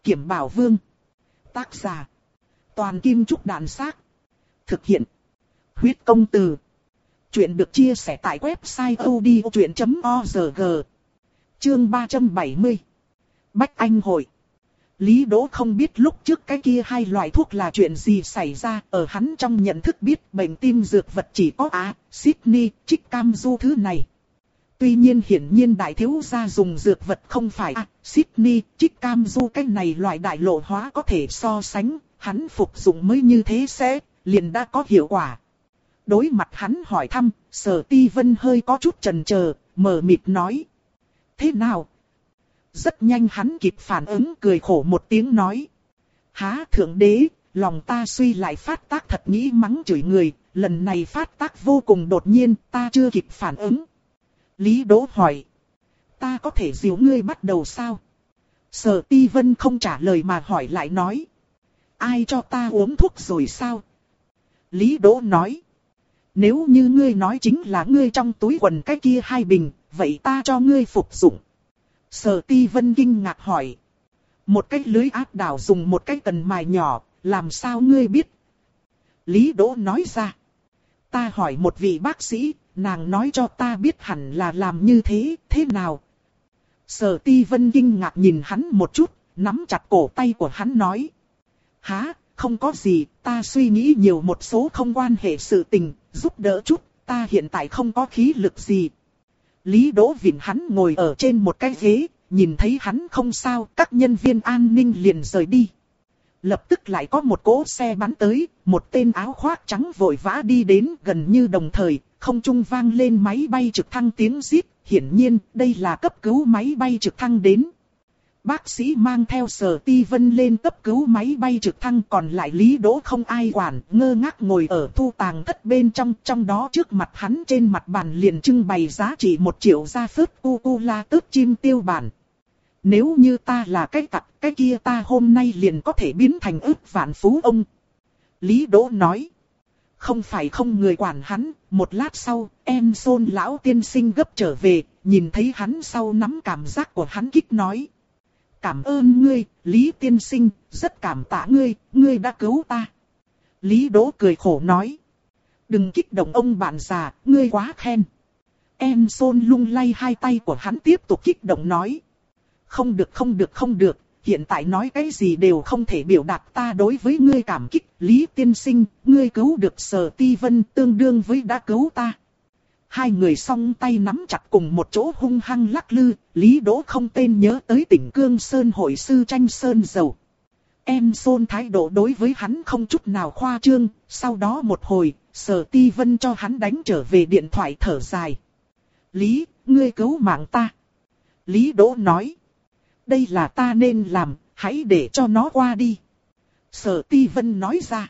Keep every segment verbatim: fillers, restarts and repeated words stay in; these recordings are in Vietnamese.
Kiểm Bảo Vương. Tác giả. Toàn Kim Trúc Đàn Xác. Thực hiện. Huyết Công Từ. Chuyện được chia sẻ tại website odchuyện chấm org. Chương ba trăm bảy mươi. Bách Anh Hội. Lý Đỗ không biết lúc trước cái kia hai loại thuốc là chuyện gì xảy ra, ở hắn trong nhận thức biết bệnh tim dược vật chỉ có á, Sydney, trích cam du thứ này. Tuy nhiên hiển nhiên đại thiếu gia dùng dược vật không phải á, Sydney, trích cam du cái này loại đại lộ hóa có thể so sánh, hắn phục dụng mới như thế sẽ, liền đã có hiệu quả. Đối mặt hắn hỏi thăm, Sở Ti Vân hơi có chút chần chờ, mờ mịt nói. Thế nào? Rất nhanh hắn kịp phản ứng, cười khổ một tiếng nói. Há thượng đế, lòng ta suy lại phát tác thật nghĩ mắng chửi người, lần này phát tác vô cùng đột nhiên, ta chưa kịp phản ứng. Lý Đỗ hỏi. Ta có thể dìu ngươi bắt đầu sao? Sở Ti Vân không trả lời mà hỏi lại nói. Ai cho ta uống thuốc rồi sao? Lý Đỗ nói. Nếu như ngươi nói chính là ngươi trong túi quần cái kia hai bình, vậy ta cho ngươi phục dụng. Sở Ti Vân kinh ngạc hỏi. Một cái lưới áp đảo dùng một cái cần mài nhỏ, làm sao ngươi biết? Lý Đỗ nói ra. Ta hỏi một vị bác sĩ, nàng nói cho ta biết hẳn là làm như thế, thế nào? Sở Ti Vân kinh ngạc nhìn hắn một chút, nắm chặt cổ tay của hắn nói. Hả, không có gì, ta suy nghĩ nhiều một số không quan hệ sự tình, giúp đỡ chút, ta hiện tại không có khí lực gì. Lý Đỗ vịn hắn ngồi ở trên một cái ghế, nhìn thấy hắn không sao, các nhân viên an ninh liền rời đi. Lập tức lại có một cỗ xe bắn tới, một tên áo khoác trắng vội vã đi đến gần như đồng thời, không trung vang lên máy bay trực thăng tiếng rít, hiển nhiên đây là cấp cứu máy bay trực thăng đến. Bác sĩ mang theo Sở Ti Vân lên cấp cứu máy bay trực thăng, còn lại Lý Đỗ không ai quản, ngơ ngác ngồi ở thu tàng thất bên trong, trong đó trước mặt hắn trên mặt bàn liền trưng bày giá trị một triệu gia phớt cu cu la tớt chim tiêu bản. Nếu như ta là cái cặp, cái kia ta hôm nay liền có thể biến thành ức vạn phú ông. Lý Đỗ nói. Không phải không người quản hắn, một lát sau, em Sôn lão tiên sinh gấp trở về, nhìn thấy hắn sau nắm cảm giác của hắn kích nói. Cảm ơn ngươi, Lý tiên sinh, rất cảm tạ ngươi, ngươi đã cứu ta. Lý Đỗ cười khổ nói. Đừng kích động ông bạn già, ngươi quá khen. Em Sôn lung lay hai tay của hắn tiếp tục kích động nói. Không được không được không được, hiện tại nói cái gì đều không thể biểu đạt ta đối với ngươi cảm kích. Lý tiên sinh, ngươi cứu được Sở Ti Vân tương đương với đã cứu ta. Hai người song tay nắm chặt cùng một chỗ hung hăng lắc lư, Lý Đỗ không tên nhớ tới tỉnh Cương Sơn hội sư tranh sơn dầu. Em Sôn thái độ đối với hắn không chút nào khoa trương, sau đó một hồi, Sở Ti Vân cho hắn đánh trở về điện thoại thở dài. Lý, ngươi cứu mạng ta. Lý Đỗ nói. Đây là ta nên làm, hãy để cho nó qua đi. Sở Ti Vân nói ra.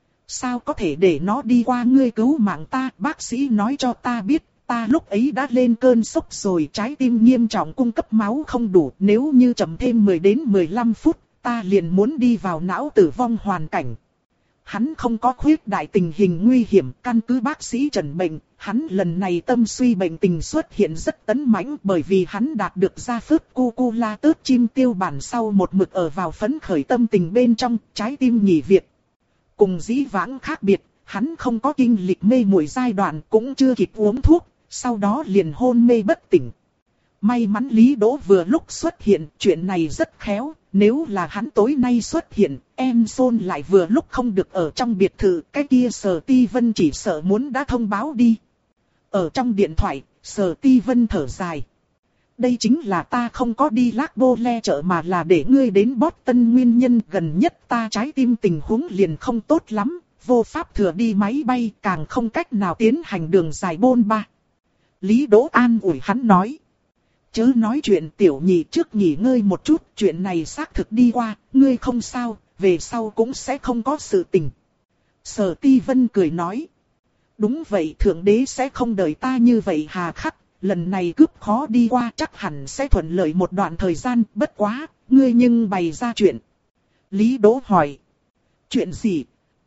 Sao có thể để nó đi qua, ngươi cứu mạng ta, bác sĩ nói cho ta biết, ta lúc ấy đã lên cơn sốc rồi, trái tim nghiêm trọng cung cấp máu không đủ, nếu như chậm thêm mười đến mười lăm phút, ta liền muốn đi vào não tử vong hoàn cảnh. Hắn không có khuyết đại tình hình nguy hiểm, căn cứ bác sĩ trần bệnh, hắn lần này tâm suy bệnh tình xuất hiện rất tấn mãnh bởi vì hắn đạt được gia phớt cu cu la tớt chim tiêu bản sau một mực ở vào phấn khởi tâm tình bên trong, trái tim nghỉ việc. Cùng dĩ vãng khác biệt, hắn không có kinh lịch mê muội giai đoạn, cũng chưa kịp uống thuốc, sau đó liền hôn mê bất tỉnh. May mắn Lý Đỗ vừa lúc xuất hiện, chuyện này rất khéo, nếu là hắn tối nay xuất hiện, em Sôn lại vừa lúc không được ở trong biệt thự, cái kia Sở Ti Vân chỉ sợ muốn đã thông báo đi. Ở trong điện thoại, Sở Ti Vân thở dài. Đây chính là ta không có đi Lác Bô Le chợ mà là để ngươi đến Boston nguyên nhân, gần nhất ta trái tim tình huống liền không tốt lắm, vô pháp thừa đi máy bay, càng không cách nào tiến hành đường dài bôn ba. Lý Đỗ an ủi hắn nói. Chớ nói chuyện tiểu nhị, trước nghỉ ngơi một chút, chuyện này xác thực đi qua, ngươi không sao, về sau cũng sẽ không có sự tình. Sở Ti Vân cười nói. Đúng vậy, thượng đế sẽ không đợi ta như vậy hà khắc, lần này cướp khó đi qua chắc hẳn sẽ thuận lợi một đoạn thời gian, bất quá, ngươi nhưng bày ra chuyện. Lý Đỗ hỏi. Chuyện gì?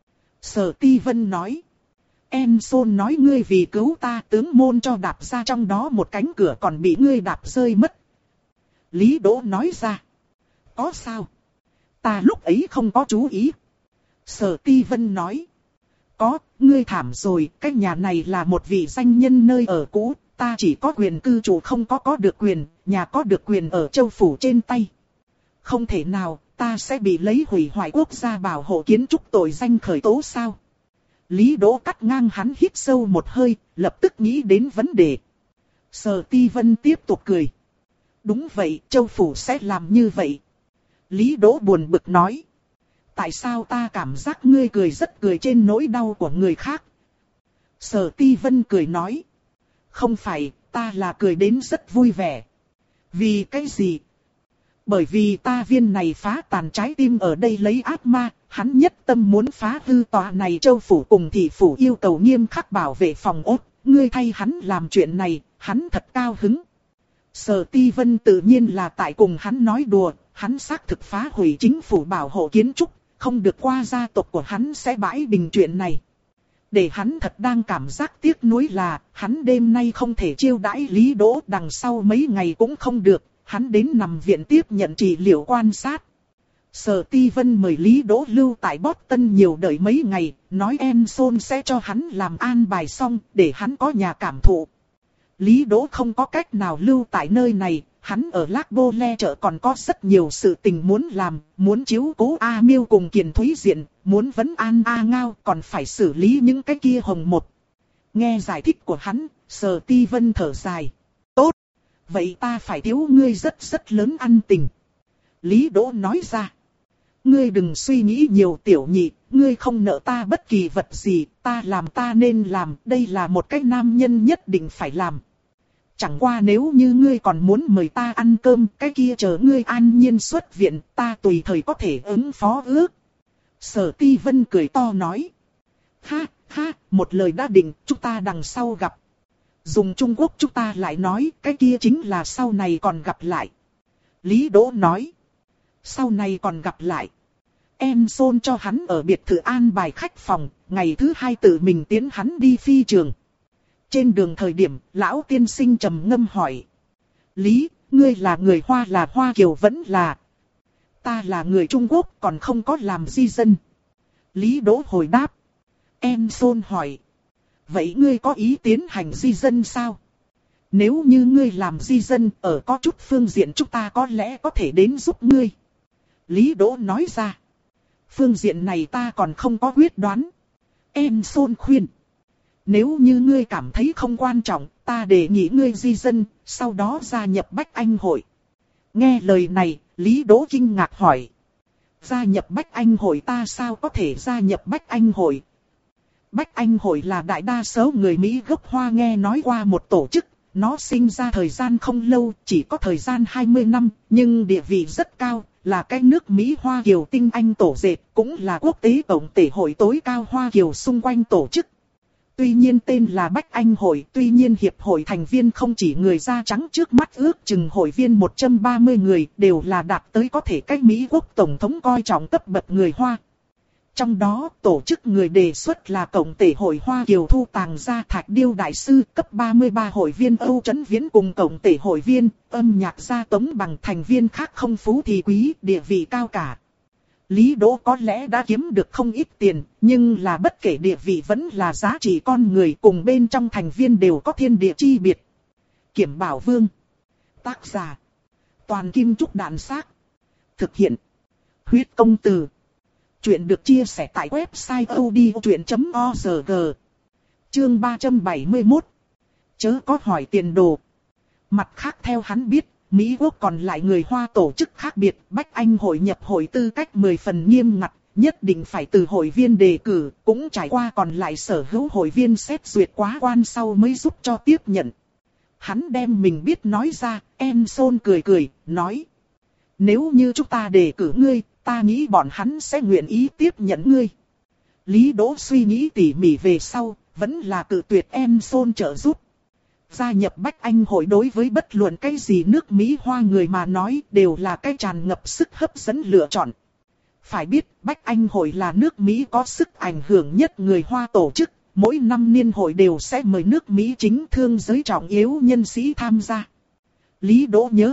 Sở Ti Vân nói. Em Sôn nói ngươi vì cứu ta tướng môn cho đạp ra trong đó một cánh cửa còn bị ngươi đạp rơi mất. Lý Đỗ nói ra. Có sao? Ta lúc ấy không có chú ý. Sở Ti Vân nói. Có, ngươi thảm rồi, cái nhà này là một vị danh nhân nơi ở cũ, ta chỉ có quyền cư chủ không có có được quyền, nhà có được quyền ở châu phủ trên tay. Không thể nào, ta sẽ bị lấy hủy hoại quốc gia bảo hộ kiến trúc tội danh khởi tố sao? Lý Đỗ cắt ngang hắn, hít sâu một hơi, lập tức nghĩ đến vấn đề. Sở Ti Vân tiếp tục cười. Đúng vậy, châu phủ sẽ làm như vậy. Lý Đỗ buồn bực nói. Tại sao ta cảm giác ngươi cười rất cười trên nỗi đau của người khác? Sở Ti Vân cười nói. Không phải, ta là cười đến rất vui vẻ. Vì cái gì? Bởi vì ta viên này phá tàn trái tim ở đây lấy ác ma, hắn nhất tâm muốn phá hư tòa này châu phủ cùng thị phủ yêu cầu nghiêm khắc bảo vệ phòng ốt. Ngươi thay hắn làm chuyện này, hắn thật cao hứng. Sở Ti Vân tự nhiên là tại cùng hắn nói đùa, hắn xác thực phá hủy chính phủ bảo hộ kiến trúc, không được qua gia tộc của hắn sẽ bãi bình chuyện này. Để hắn thật đang cảm giác tiếc nuối là, hắn đêm nay không thể chiêu đãi Lý Đỗ, đằng sau mấy ngày cũng không được, hắn đến nằm viện tiếp nhận trị liệu quan sát. Sở Ti Vân mời Lý Đỗ lưu tại Boston nhiều đợi mấy ngày, nói Enson sẽ cho hắn làm an bài xong, để hắn có nhà cảm thụ. Lý Đỗ không có cách nào lưu tại nơi này, hắn ở Lạc Bô Le chợ còn có rất nhiều sự tình muốn làm, muốn chiếu cố A Miêu cùng Kiền Thúy Diện, muốn vấn an A Ngao, còn phải xử lý những cái kia hồng một. Nghe giải thích của hắn, Sở Ti Vân thở dài. Tốt, vậy ta phải thiếu ngươi rất rất lớn ân tình. Lý Đỗ nói ra. Ngươi đừng suy nghĩ nhiều tiểu nhị, ngươi không nợ ta bất kỳ vật gì, ta làm ta nên làm, đây là một cái nam nhân nhất định phải làm. Chẳng qua nếu như ngươi còn muốn mời ta ăn cơm, cái kia chờ ngươi an nhiên xuất viện, ta tùy thời có thể ứng phó ước. Sở Ti Vân cười to nói. Ha, ha, một lời đã định, chúng ta đằng sau gặp. Dùng Trung Quốc chúng ta lại nói, cái kia chính là sau này còn gặp lại. Lý Đỗ nói. Sau này còn gặp lại. Enson cho hắn ở biệt thự an bài khách phòng, ngày thứ hai tự mình tiến hắn đi phi trường. Trên đường thời điểm, lão tiên sinh trầm ngâm hỏi. Lý, ngươi là người Hoa là Hoa Kiều vẫn là... Ta là người Trung Quốc còn không có làm di dân. Lý Đỗ hồi đáp. Enson hỏi. Vậy ngươi có ý tiến hành di dân sao? Nếu như ngươi làm di dân, ở có chút phương diện chúng ta có lẽ có thể đến giúp ngươi. Lý Đỗ nói ra. Phương diện này ta còn không có quyết đoán. Enson khuyên. Nếu như ngươi cảm thấy không quan trọng, ta đề nghị ngươi di dân, sau đó gia nhập Bách Anh hội. Nghe lời này, Lý Đỗ kinh ngạc hỏi. Gia nhập Bách Anh hội ta sao có thể gia nhập Bách Anh hội? Bách Anh hội là đại đa số người Mỹ gốc Hoa nghe nói qua một tổ chức. Nó sinh ra thời gian không lâu, chỉ có thời gian hai mươi năm, nhưng địa vị rất cao, là cái nước Mỹ Hoa Kiều tinh anh tổ dệt, cũng là quốc tế tổng thể hội tối cao Hoa Kiều xung quanh tổ chức. Tuy nhiên tên là Bách Anh hội, tuy nhiên hiệp hội thành viên không chỉ người da trắng, trước mắt ước chừng hội viên một trăm ba mươi người, đều là đạt tới có thể cách Mỹ quốc tổng thống coi trọng cấp bậc người Hoa. Trong đó, tổ chức người đề xuất là Cộng thể hội Hoa Kiều thu tàng gia Thạch Điêu Đại Sư, cấp ba mươi ba hội viên Âu Trấn Viễn cùng Cộng thể hội viên, âm nhạc gia Tống Bằng thành viên khác không phú thì quý, địa vị cao cả. Lý Đỗ có lẽ đã kiếm được không ít tiền, nhưng là bất kể địa vị vẫn là giá trị con người, cùng bên trong thành viên đều có thiên địa chi biệt. Kiểm Bảo Vương. Tác giả. Toàn Kim Trúc Đạn Xác. Thực hiện. Huyết Công Từ. Chuyện được chia sẻ tại website odchuyện chấm org. Chương ba trăm bảy mươi mốt. Chớ có hỏi tiền đồ. Mặt khác theo hắn biết, Mỹ quốc còn lại người Hoa tổ chức khác biệt, Bách Anh hội nhập hội tư cách mười phần nghiêm ngặt, nhất định phải từ hội viên đề cử, cũng trải qua còn lại sở hữu hội viên xét duyệt quá quan sau mới giúp cho tiếp nhận. Hắn đem mình biết nói ra, Enson cười cười, nói. Nếu như chúng ta đề cử ngươi, ta nghĩ bọn hắn sẽ nguyện ý tiếp nhận ngươi. Lý Đỗ suy nghĩ tỉ mỉ về sau, vẫn là cự tuyệt Enson trợ giúp. Gia nhập Bách Anh hội đối với bất luận cái gì nước Mỹ Hoa người mà nói đều là cái tràn ngập sức hấp dẫn lựa chọn. Phải biết, Bách Anh hội là nước Mỹ có sức ảnh hưởng nhất người Hoa tổ chức, mỗi năm niên hội đều sẽ mời nước Mỹ chính thương giới trọng yếu nhân sĩ tham gia. Lý Đỗ nhớ kỹ,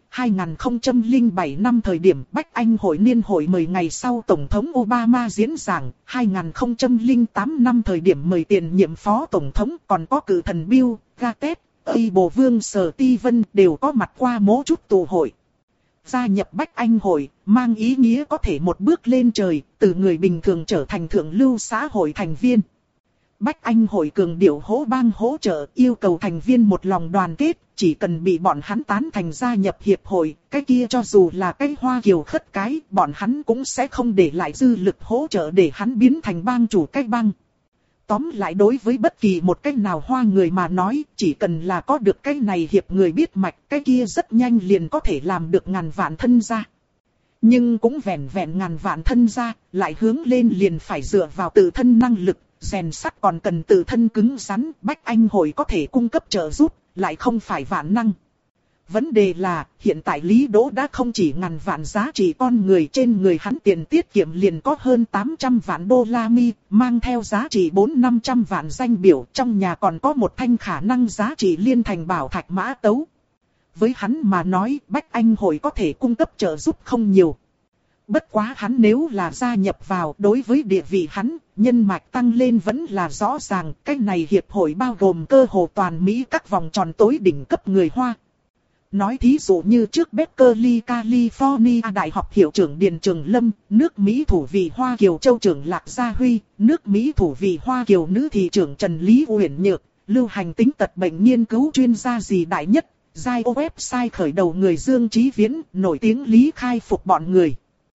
hai nghìn không trăm lẻ bảy năm thời điểm Bách Anh hội niên hội mười ngày sau Tổng thống Obama diễn giảng, hai nghìn không trăm lẻ tám năm thời điểm mời tiền nhiệm phó Tổng thống, còn có cử thần Bill Gates, Ây Bồ Vương Sở Ti Vân đều có mặt qua mỗ chút tụ hội. Gia nhập Bách Anh hội, mang ý nghĩa có thể một bước lên trời, từ người bình thường trở thành thượng lưu xã hội thành viên. Bách Anh hội cường điệu hỗ bang hỗ trợ, yêu cầu thành viên một lòng đoàn kết, chỉ cần bị bọn hắn tán thành gia nhập hiệp hội, cái kia cho dù là cái Hoa Kiều khất cái, bọn hắn cũng sẽ không để lại dư lực hỗ trợ để hắn biến thành bang chủ cái bang. Tóm lại đối với bất kỳ một cái nào Hoa người mà nói, chỉ cần là có được cái này hiệp người biết mạch, cái kia rất nhanh liền có thể làm được ngàn vạn thân gia. Nhưng cũng vẹn vẹn ngàn vạn thân gia, lại hướng lên liền phải dựa vào tự thân năng lực, rèn sắt còn cần tự thân cứng rắn. Bách Anh hội có thể cung cấp trợ giúp, lại không phải vạn năng. Vấn đề là, hiện tại Lý Đỗ đã không chỉ ngàn vạn giá trị con người, trên người hắn tiền tiết kiệm liền có hơn tám trăm vạn đô la mi, mang theo giá trị bốn năm trăm vạn danh biểu, trong nhà còn có một thanh khả năng giá trị liên thành bảo thạch mã tấu. Với hắn mà nói, Bách Anh hội có thể cung cấp trợ giúp không nhiều. Bất quá hắn nếu là gia nhập vào, đối với địa vị hắn, nhân mạch tăng lên vẫn là rõ ràng. Cái này hiệp hội bao gồm cơ hồ toàn Mỹ các vòng tròn tối đỉnh cấp người Hoa. Nói thí dụ như trước Berkeley California Đại học hiệu trưởng Điền Trường Lâm, nước Mỹ thủ vị Hoa Kiều Châu trưởng Lạc Gia Huy, nước Mỹ thủ vị Hoa Kiều nữ thị trưởng Trần Lý Uyển Nhược, lưu hành tính tật bệnh nghiên cứu chuyên gia gì đại nhất, giai ô website khởi đầu người Dương Chí Viễn, nổi tiếng Lý Khai phục bọn người.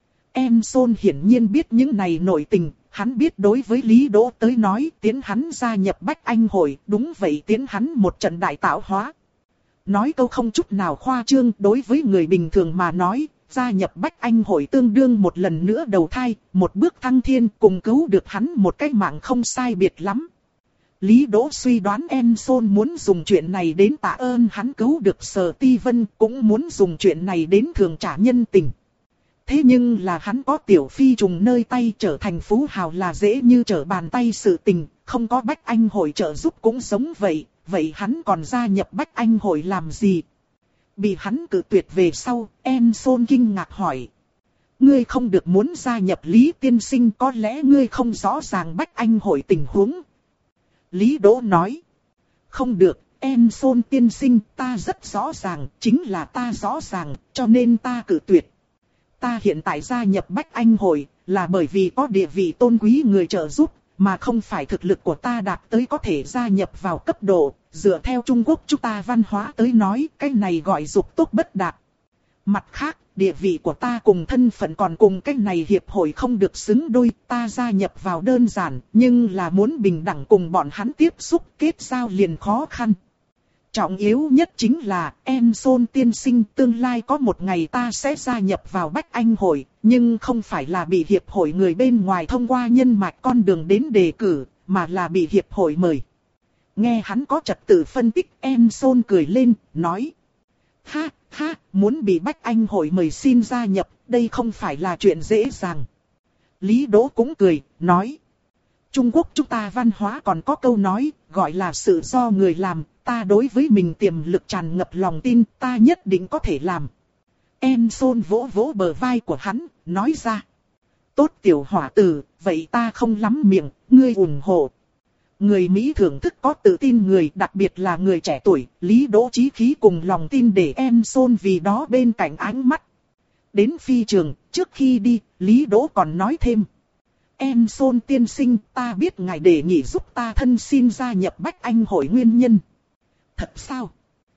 Emson hiển nhiên biết những này nội tình, hắn biết đối với Lý Đỗ tới nói tiến hắn gia nhập Bách Anh hội, đúng vậy tiến hắn một trận đại tạo hóa. Nói câu không chút nào khoa trương, đối với người bình thường mà nói, gia nhập Bách Anh hội tương đương một lần nữa đầu thai, một bước thăng thiên, cùng cứu được hắn một cái mạng không sai biệt lắm. Lý Đỗ suy đoán Emson muốn dùng chuyện này đến tạ ơn hắn cứu được Sở Ti Vân, cũng muốn dùng chuyện này đến thường trả nhân tình. Thế nhưng là hắn có tiểu phi trùng nơi tay, trở thành phú hào là dễ như trở bàn tay sự tình, không có Bách Anh hội trợ giúp cũng giống vậy, vậy hắn còn gia nhập Bách Anh hội làm gì? Bị hắn cự tuyệt về sau, Emson kinh ngạc hỏi. Ngươi không được muốn gia nhập Lý tiên sinh, có lẽ ngươi không rõ ràng Bách Anh hội tình huống. Lý Đỗ nói. Không được, Emson tiên sinh, ta rất rõ ràng, chính là ta rõ ràng, cho nên ta cự tuyệt. Ta hiện tại gia nhập Bách Anh hội, là bởi vì có địa vị tôn quý người trợ giúp, mà không phải thực lực của ta đạt tới có thể gia nhập vào cấp độ. Dựa theo Trung Quốc chúng ta văn hóa tới nói, cái này gọi dục tốc bất đạt. Mặt khác, địa vị của ta cùng thân phận còn cùng cái này hiệp hội không được xứng đôi. Ta gia nhập vào đơn giản, nhưng là muốn bình đẳng cùng bọn hắn tiếp xúc kết giao liền khó khăn. Trọng yếu nhất chính là, Emson tiên sinh, tương lai có một ngày ta sẽ gia nhập vào Bách Anh hội, nhưng không phải là bị hiệp hội người bên ngoài thông qua nhân mạch con đường đến đề cử, mà là bị hiệp hội mời. Nghe hắn có trật tự phân tích, Emson cười lên, nói. Ha, ha, muốn bị Bách Anh hội mời xin gia nhập, đây không phải là chuyện dễ dàng. Lý Đỗ cũng cười, nói. Trung Quốc chúng ta văn hóa còn có câu nói, gọi là sự do người làm, ta đối với mình tiềm lực tràn ngập lòng tin, ta nhất định có thể làm. Emson vỗ vỗ bờ vai của hắn, nói ra. Tốt tiểu hỏa tử, vậy ta không lắm miệng, ngươi ủng hộ. Người Mỹ thưởng thức có tự tin người, đặc biệt là người trẻ tuổi, Lý Đỗ chí khí cùng lòng tin để Emson vì đó bên cạnh ánh mắt. Đến phi trường, trước khi đi, Lý Đỗ còn nói thêm. Emson tiên sinh, ta biết ngài đề nghị giúp ta thân xin gia nhập Bách Anh hội nguyên nhân. Thật sao?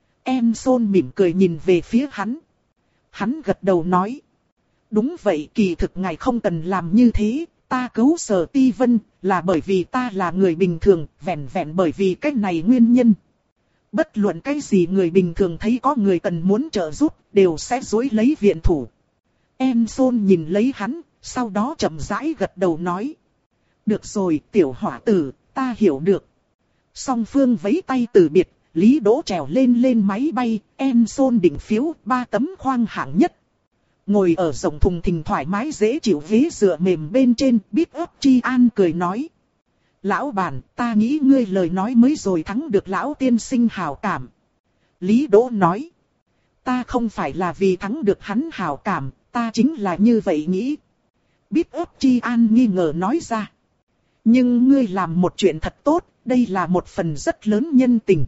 Emson mỉm cười nhìn về phía hắn. Hắn gật đầu nói. Đúng vậy, kỳ thực ngài không cần làm như thế. Ta cứu Sở Ti Vân là bởi vì ta là người bình thường, vẹn vẹn bởi vì cái này nguyên nhân. Bất luận cái gì người bình thường thấy có người cần muốn trợ giúp, đều sẽ dối lấy viện thủ. Emson nhìn lấy hắn, sau đó chậm rãi gật đầu nói. Được rồi, tiểu hỏa tử, ta hiểu được. Song phương vẫy tay từ biệt, Lý Đỗ trèo lên lên máy bay, Emson định phiếu, ba tấm khoang hạng nhất. Ngồi ở rộng thùng thình thoải mái dễ chịu ghế dựa mềm bên trên, Big Up Chi An cười nói. Lão bản, ta nghĩ ngươi lời nói mới rồi thắng được lão tiên sinh hảo cảm. Lý Đỗ nói. Ta không phải là vì thắng được hắn hảo cảm, ta chính là như vậy nghĩ. Biết ấp Chi An nghi ngờ nói ra. Nhưng ngươi làm một chuyện thật tốt, đây là một phần rất lớn nhân tình.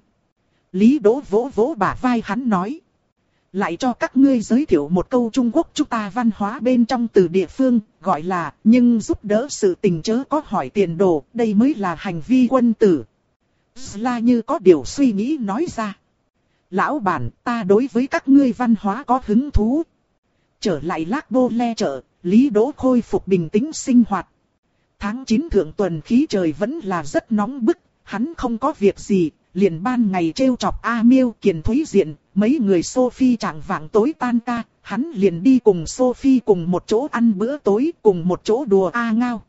Lý Đỗ vỗ vỗ bả vai hắn nói. Lại cho các ngươi giới thiệu một câu Trung Quốc chúng ta văn hóa bên trong từ địa phương, gọi là, nhưng giúp đỡ sự tình chớ có hỏi tiền đồ, đây mới là hành vi quân tử. La như có điều suy nghĩ nói ra. Lão bản, ta đối với các ngươi văn hóa có hứng thú. Trở lại Lác Bô Le chợ, Lý Đỗ khôi phục bình tĩnh sinh hoạt. Tháng chín thượng tuần khí trời vẫn là rất nóng bức, hắn không có việc gì, liền ban ngày trêu chọc A Miêu Kiền Thúy Diện, mấy người Sophie chẳng vạng tối tan ca, hắn liền đi cùng Sophie cùng một chỗ ăn bữa tối, cùng một chỗ đùa A Ngao.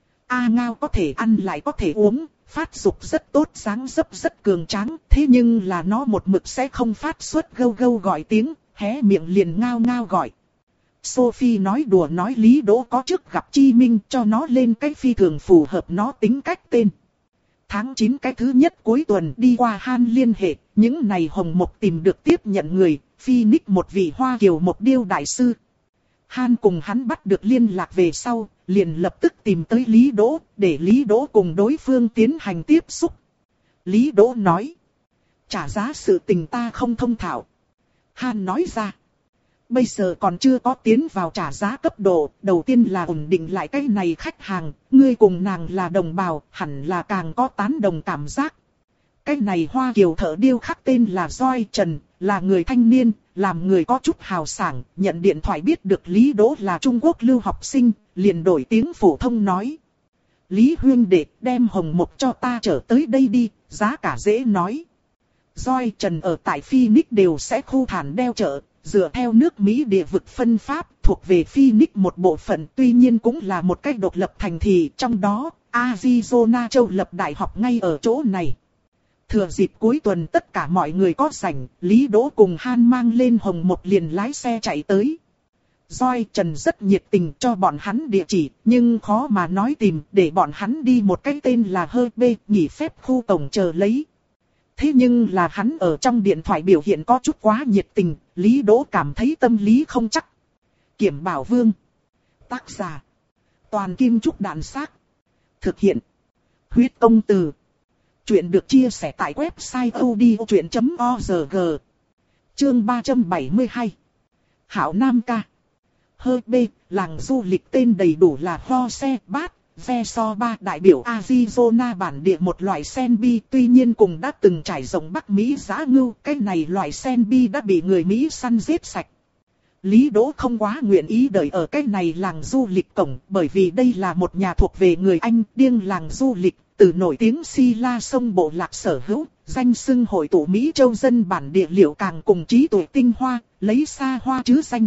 A Ngao có thể ăn lại có thể uống, phát dục rất tốt, dáng dấp rất cường tráng, thế nhưng là nó một mực sẽ không phát xuất gâu gâu gọi tiếng, hé miệng liền ngao ngao gọi. Sophie nói đùa nói Lý Đỗ có trước gặp Chi Minh cho nó lên cái phi thường phù hợp nó tính cách tên. Tháng chín cái thứ nhất cuối tuần đi qua Han liên hệ, những này Hồng Mộc tìm được tiếp nhận người, Phoenix một vị Hoa Kiều một điêu đại sư. Han cùng hắn bắt được liên lạc về sau, liền lập tức tìm tới Lý Đỗ, để Lý Đỗ cùng đối phương tiến hành tiếp xúc. Lý Đỗ nói, trả giá sự tình ta không thông thạo. Han nói ra, bây giờ còn chưa có tiến vào trả giá cấp độ, đầu tiên là ổn định lại cái này khách hàng, ngươi cùng nàng là đồng bào, hẳn là càng có tán đồng cảm giác. Cái này Hoa Kiều thợ điêu khắc tên là Doi Trần, là người thanh niên, làm người có chút hào sảng, nhận điện thoại biết được Lý Đỗ là Trung Quốc lưu học sinh, liền đổi tiếng phổ thông nói. Lý huynh đệ, đem Hồng Mộc cho ta trở tới đây đi, giá cả dễ nói. Doi Trần ở tại Phoenix đều sẽ khu thản đeo chợ, dựa theo nước Mỹ địa vực phân pháp, thuộc về Phoenix một bộ phận, tuy nhiên cũng là một cách độc lập thành thị, trong đó, Arizona châu lập đại học ngay ở chỗ này. Thừa dịp cuối tuần tất cả mọi người có rảnh, Lý Đỗ cùng Han mang lên Hồng Mộc liền lái xe chạy tới. Doi Trần rất nhiệt tình cho bọn hắn địa chỉ, nhưng khó mà nói tìm, để bọn hắn đi một cái tên là Hơ Bê, nghỉ phép khu tổng chờ lấy. Thế nhưng là hắn ở trong điện thoại biểu hiện có chút quá nhiệt tình, Lý Đỗ cảm thấy tâm lý không chắc. Kiểm Bảo Vương. Tác giả. Toàn Kim Trúc Đạn Xác. Thực hiện. Huyết Công Từ. Chuyện được chia sẻ tại website odchuyện chấm org. Chương ba trăm bảy mươi hai. Hảo Nam ca. Hơ bê, làng du lịch tên đầy đủ là Ho Se Bát. Ve So Ba đại biểu Arizona bản địa một loại sen bi, tuy nhiên cùng đã từng trải rộng Bắc Mỹ giã ngưu, cái này loại sen bi đã bị người Mỹ săn giết sạch. Lý Đỗ không quá nguyện ý đợi ở cái này làng du lịch cổng, bởi vì đây là một nhà thuộc về người Anh, điên làng du lịch, từ nổi tiếng Si La sông bộ lạc sở hữu, danh xưng hội tụ Mỹ châu dân bản địa liệu càng cùng trí tuệ tinh hoa, lấy xa hoa chứ danh.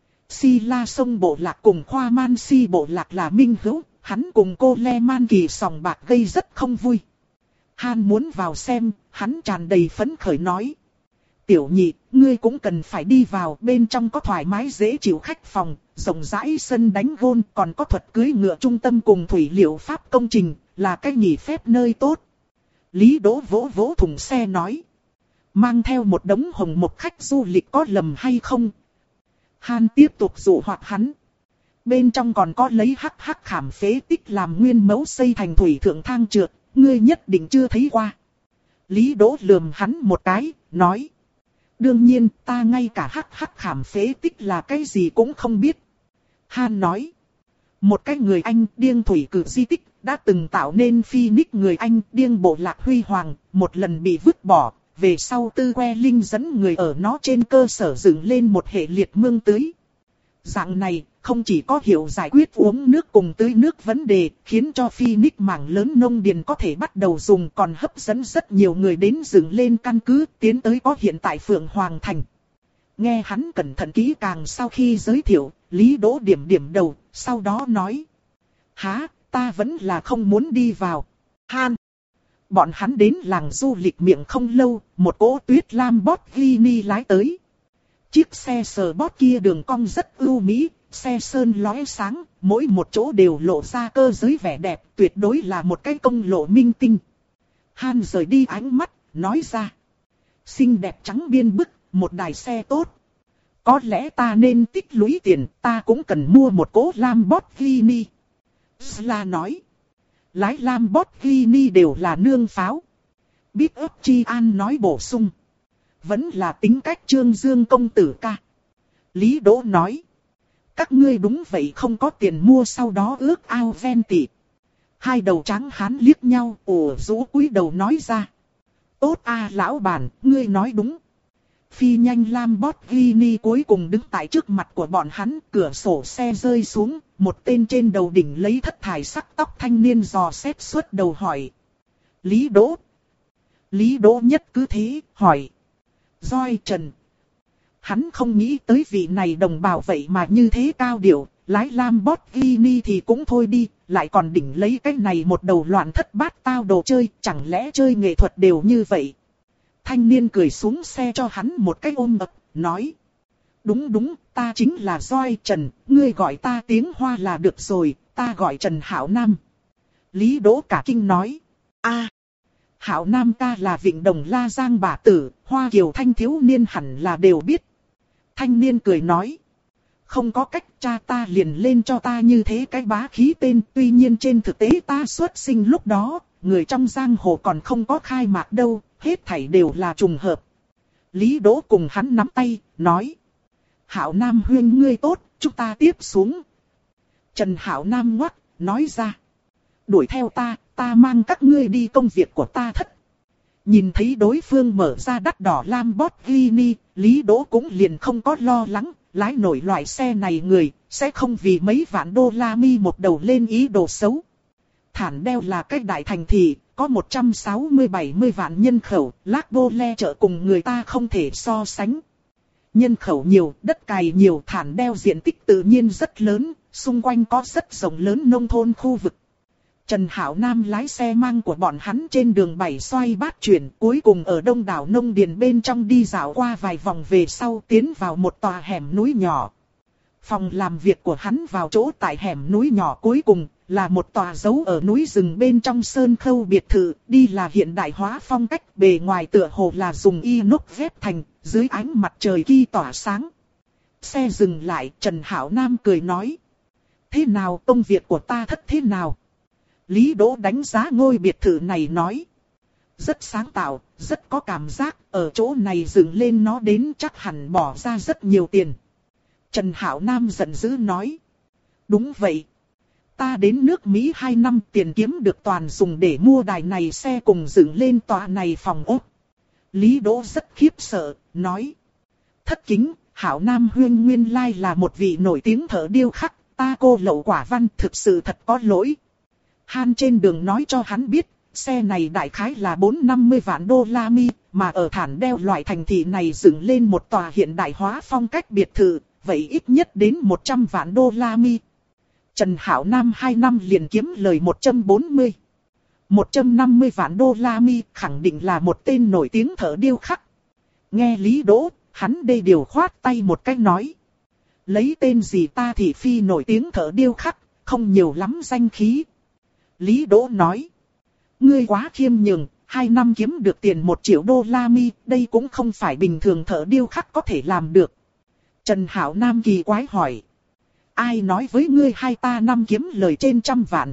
Si La sông bộ lạc cùng Khoa Man Si bộ lạc là minh hữu. Hắn cùng cô Le Man Kỳ sòng bạc gây rất không vui. Han muốn vào xem, hắn tràn đầy phấn khởi nói. Tiểu nhị, ngươi cũng cần phải đi vào, bên trong có thoải mái dễ chịu khách phòng, rộng rãi sân đánh gôn, còn có thuật cưới ngựa trung tâm cùng thủy liệu pháp công trình, là cái nghỉ phép nơi tốt. Lý Đỗ vỗ vỗ thùng xe nói. Mang theo một đống Hồng Mộc khách du lịch có lầm hay không? Han tiếp tục dụ hoặc hắn. Bên trong còn có lấy hắc hắc khảm phế tích làm nguyên mẫu xây thành thủy thượng thang trượt, ngươi nhất định chưa thấy qua. Lý Đỗ lườm hắn một cái, nói. Đương nhiên, ta ngay cả hắc hắc khảm phế tích là cái gì cũng không biết. Han nói. Một cái người Anh điên thủy cử di tích, đã từng tạo nên Phoenix người Anh điên bộ lạc huy hoàng, một lần bị vứt bỏ. Về sau Tư Que Linh dẫn người ở nó trên cơ sở dựng lên một hệ liệt mương tưới. Dạng này, không chỉ có hiệu giải quyết uống nước cùng tưới nước vấn đề, khiến cho Phoenix mảng lớn nông điền có thể bắt đầu dùng, còn hấp dẫn rất nhiều người đến dựng lên căn cứ, tiến tới có hiện tại Phượng Hoàng Thành. Nghe hắn cẩn thận kỹ càng sau khi giới thiệu, Lý Đỗ điểm điểm đầu, sau đó nói. Hả, ta vẫn là không muốn đi vào. Han. Bọn hắn đến làng du lịch miệng không lâu, một cỗ tuyết lam bót Vini lái tới. Chiếc xe sờ bót kia đường cong rất ưu mỹ, xe sơn lóe sáng, mỗi một chỗ đều lộ ra cơ giới vẻ đẹp, tuyệt đối là một cái công lộ minh tinh. Han rời đi ánh mắt, nói ra. Xinh đẹp trắng biên bức, một đài xe tốt. Có lẽ ta nên tích lũy tiền, ta cũng cần mua một cỗ Lamborghini. Sla nói. Lái Lamborghini đều là nương pháo. Biết ấp Chi An nói bổ sung. Vẫn là tính cách Trương Dương công tử ca. Lý Đỗ nói. Các ngươi đúng vậy không có tiền mua sau đó ước ao ven tị. Hai đầu trắng hán liếc nhau, ủ rũ cúi đầu nói ra. Tốt a lão bản, ngươi nói đúng. Phi nhanh Lamborghini cuối cùng đứng tại trước mặt của bọn hắn, cửa sổ xe rơi xuống, một tên trên đầu đỉnh lấy thất thải sắc tóc thanh niên dò xét suốt đầu hỏi. Lý Đỗ. Lý Đỗ nhất cứ thế, hỏi. Doi Trần. Hắn không nghĩ tới vị này đồng bào vậy mà như thế cao điệu, lái Lamborghini thì cũng thôi đi, lại còn đỉnh lấy cái này một đầu loạn thất bát tao đồ chơi, chẳng lẽ chơi nghệ thuật đều như vậy. Thanh niên cười xuống xe cho hắn một cái ôm ập, nói. Đúng đúng, ta chính là Doi Trần, ngươi gọi ta tiếng Hoa là được rồi, ta gọi Trần Hạo Nam. Lý Đỗ cả kinh nói. a Hạo Nam ta là Vịnh Đồng La Giang bà tử, Hoa Kiều Thanh thiếu niên hẳn là đều biết. Thanh niên cười nói. Không có cách, cha ta liền lên cho ta như thế cái bá khí tên, tuy nhiên trên thực tế ta xuất sinh lúc đó, người trong giang hồ còn không có khai mạc đâu, hết thảy đều là trùng hợp. Lý Đỗ cùng hắn nắm tay, nói. Hạo Nam huynh ngươi tốt, chúng ta tiếp xuống. Trần Hạo Nam ngoắc, nói ra. Đuổi theo ta, ta mang các ngươi đi công việc của ta thất. Nhìn thấy đối phương mở ra đắt đỏ Lamborghini, Lý Đỗ cũng liền không có lo lắng, lái nổi loại xe này người, sẽ không vì mấy vạn đô la mi một đầu lên ý đồ xấu. Thản Đeo là cái đại thành thị, có một trăm sáu mươi bảy mươi vạn nhân khẩu, Lác Bô Le chợ cùng người ta không thể so sánh. Nhân khẩu nhiều, đất cày nhiều, Thản Đeo diện tích tự nhiên rất lớn, xung quanh có rất rộng lớn nông thôn khu vực. Trần Hạo Nam lái xe mang của bọn hắn trên đường bảy xoay bát chuyển, cuối cùng ở đông đảo nông điền bên trong đi dạo qua vài vòng về sau tiến vào một tòa hẻm núi nhỏ. Phòng làm việc của hắn vào chỗ tại hẻm núi nhỏ cuối cùng là một tòa giấu ở núi rừng bên trong sơn khâu biệt thự, đi là hiện đại hóa phong cách, bề ngoài tựa hồ là dùng inox ghép thành, dưới ánh mặt trời khi tỏa sáng. Xe dừng lại, Trần Hạo Nam cười nói. Thế nào, công việc của ta thất thế nào? Lý Đỗ đánh giá ngôi biệt thự này nói. Rất sáng tạo, rất có cảm giác, ở chỗ này dựng lên nó đến chắc hẳn bỏ ra rất nhiều tiền. Trần Hạo Nam giận dữ nói. Đúng vậy. Ta đến nước Mỹ hai năm, tiền kiếm được toàn dùng để mua đài này xe cùng dựng lên tòa này phòng ốc. Lý Đỗ rất khiếp sợ, nói. Thất kính, Hạo Nam huyên nguyên lai là một vị nổi tiếng thợ điêu khắc, ta cô lậu quả văn thực sự thật có lỗi. Han trên đường nói cho hắn biết, xe này đại khái là bốn trăm năm mươi vạn đô la mi, mà ở Thản Đeo loại thành thị này dựng lên một tòa hiện đại hóa phong cách biệt thự, vậy ít nhất đến một trăm vạn đô la mi. Trần Hạo Nam hai năm liền kiếm lời một trăm bốn mươi. một trăm năm mươi vạn đô la mi khẳng định là một tên nổi tiếng thợ điêu khắc. Nghe Lý Đỗ, hắn đây điều khoát tay một cách nói. Lấy tên gì ta thì phi nổi tiếng thợ điêu khắc, không nhiều lắm danh khí. Lý Đỗ nói. Ngươi quá khiêm nhường, hai năm kiếm được tiền một triệu đô la mi, đây cũng không phải bình thường thợ điêu khắc có thể làm được. Trần Hạo Nam kỳ quái hỏi. Ai nói với ngươi hai ta năm kiếm lời trên trăm vạn?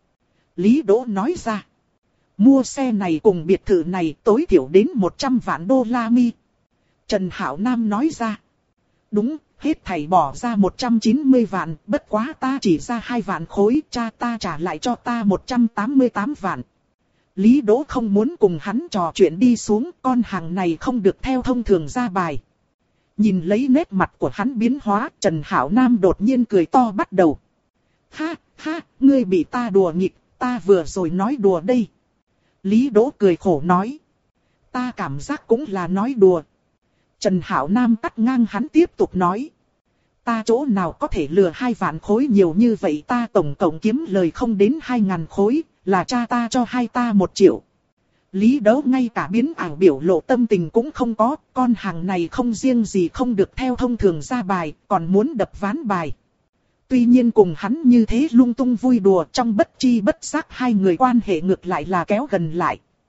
Lý Đỗ nói ra. Mua xe này cùng biệt thự này tối thiểu đến một trăm vạn đô la mi. Trần Hạo Nam nói ra. Đúng, hết thảy bỏ ra một trăm chín mươi vạn, bất quá ta chỉ ra hai vạn khối, cha ta trả lại cho ta một trăm tám mươi tám vạn. Lý Đỗ không muốn cùng hắn trò chuyện đi xuống, con hàng này không được theo thông thường ra bài. Nhìn lấy nét mặt của hắn biến hóa, Trần Hạo Nam đột nhiên cười to bắt đầu. Ha, ha, ngươi bị ta đùa nghịch, ta vừa rồi nói đùa đây. Lý Đỗ cười khổ nói. Ta cảm giác cũng là nói đùa. Trần Hạo Nam cắt ngang hắn tiếp tục nói. Ta chỗ nào có thể lừa hai vạn khối nhiều như vậy, ta tổng cộng kiếm lời không đến hai ngàn khối, là cha ta cho hai ta một triệu. Lý Đỗ ngay cả biến ảo biểu lộ tâm tình cũng không có, con hàng này không riêng gì không được theo thông thường ra bài, còn muốn đập ván bài. Tuy nhiên cùng hắn như thế lung tung vui đùa, trong bất chi bất giác hai người quan hệ ngược lại là kéo gần lại.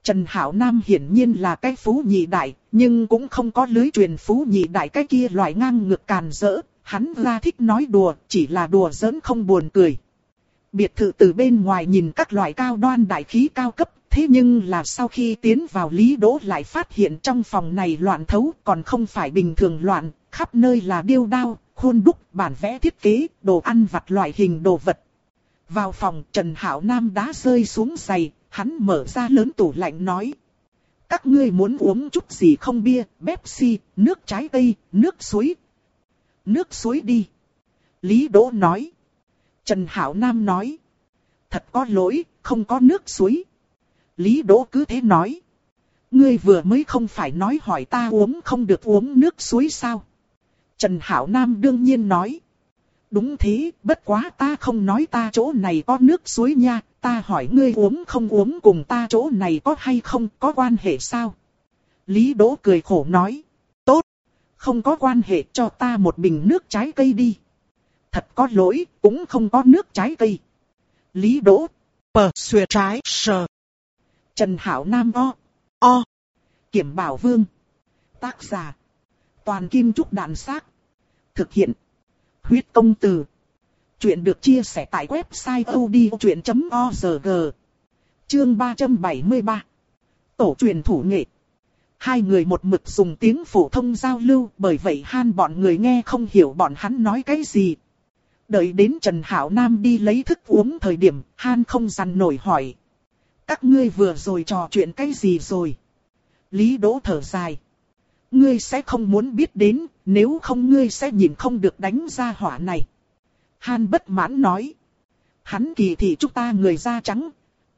Trần Hảo Nam hiển nhiên là cái phú nhị đại, nhưng cũng không có lưới truyền phú nhị đại cái kia loại ngang ngược càn rỡ. Hắn ra thích nói đùa, chỉ là đùa giỡn không buồn cười. Biệt thự từ bên ngoài nhìn các loại cao đoan đại khí cao cấp, thế nhưng là sau khi tiến vào Lý Đỗ lại phát hiện trong phòng này loạn thấu, còn không phải bình thường loạn, khắp nơi là điêu đao, khuôn đúc, bản vẽ thiết kế, đồ ăn vặt loại hình đồ vật. Vào phòng, Trần Hảo Nam đá rơi xuống giày, hắn mở ra lớn tủ lạnh nói: các ngươi muốn uống chút gì không? Bia, Pepsi, nước trái cây, nước suối. Nước suối đi. Lý Đỗ nói. Trần Hảo Nam nói: thật có lỗi, không có nước suối. Lý Đỗ cứ thế nói: ngươi vừa mới không phải nói hỏi ta uống không được uống nước suối sao? Trần Hảo Nam đương nhiên nói: đúng thế, bất quá ta không nói ta chỗ này có nước suối nha, ta hỏi ngươi uống không uống cùng ta chỗ này có hay không có quan hệ sao? Lý Đỗ cười khổ nói: tốt, không có quan hệ, cho ta một bình nước trái cây đi. Thật có lỗi, cũng không có nước trái cây. Lý Đỗ: pờ xuyệt trái sờ. Trần Hảo Nam o. O. Kiểm Bảo Vương. Tác giả: Toàn Kim Trúc Đạn Xác. Thực hiện: Huyết Công Từ. Chuyện được chia sẻ tại website odchuyện chấm org. Chương ba trăm bảy mươi ba. Tổ truyền thủ nghệ. Hai người một mực dùng tiếng phổ thông giao lưu, bởi vậy Han bọn người nghe không hiểu bọn hắn nói cái gì. Đợi đến Trần Hảo Nam đi lấy thức uống thời điểm, Han không dằn nổi hỏi: các ngươi vừa rồi trò chuyện cái gì rồi? Lý Đỗ thở dài: ngươi sẽ không muốn biết đến, nếu không ngươi sẽ nhìn không được đánh ra hỏa này. Han bất mãn nói: hắn kỳ thị chúng ta người da trắng.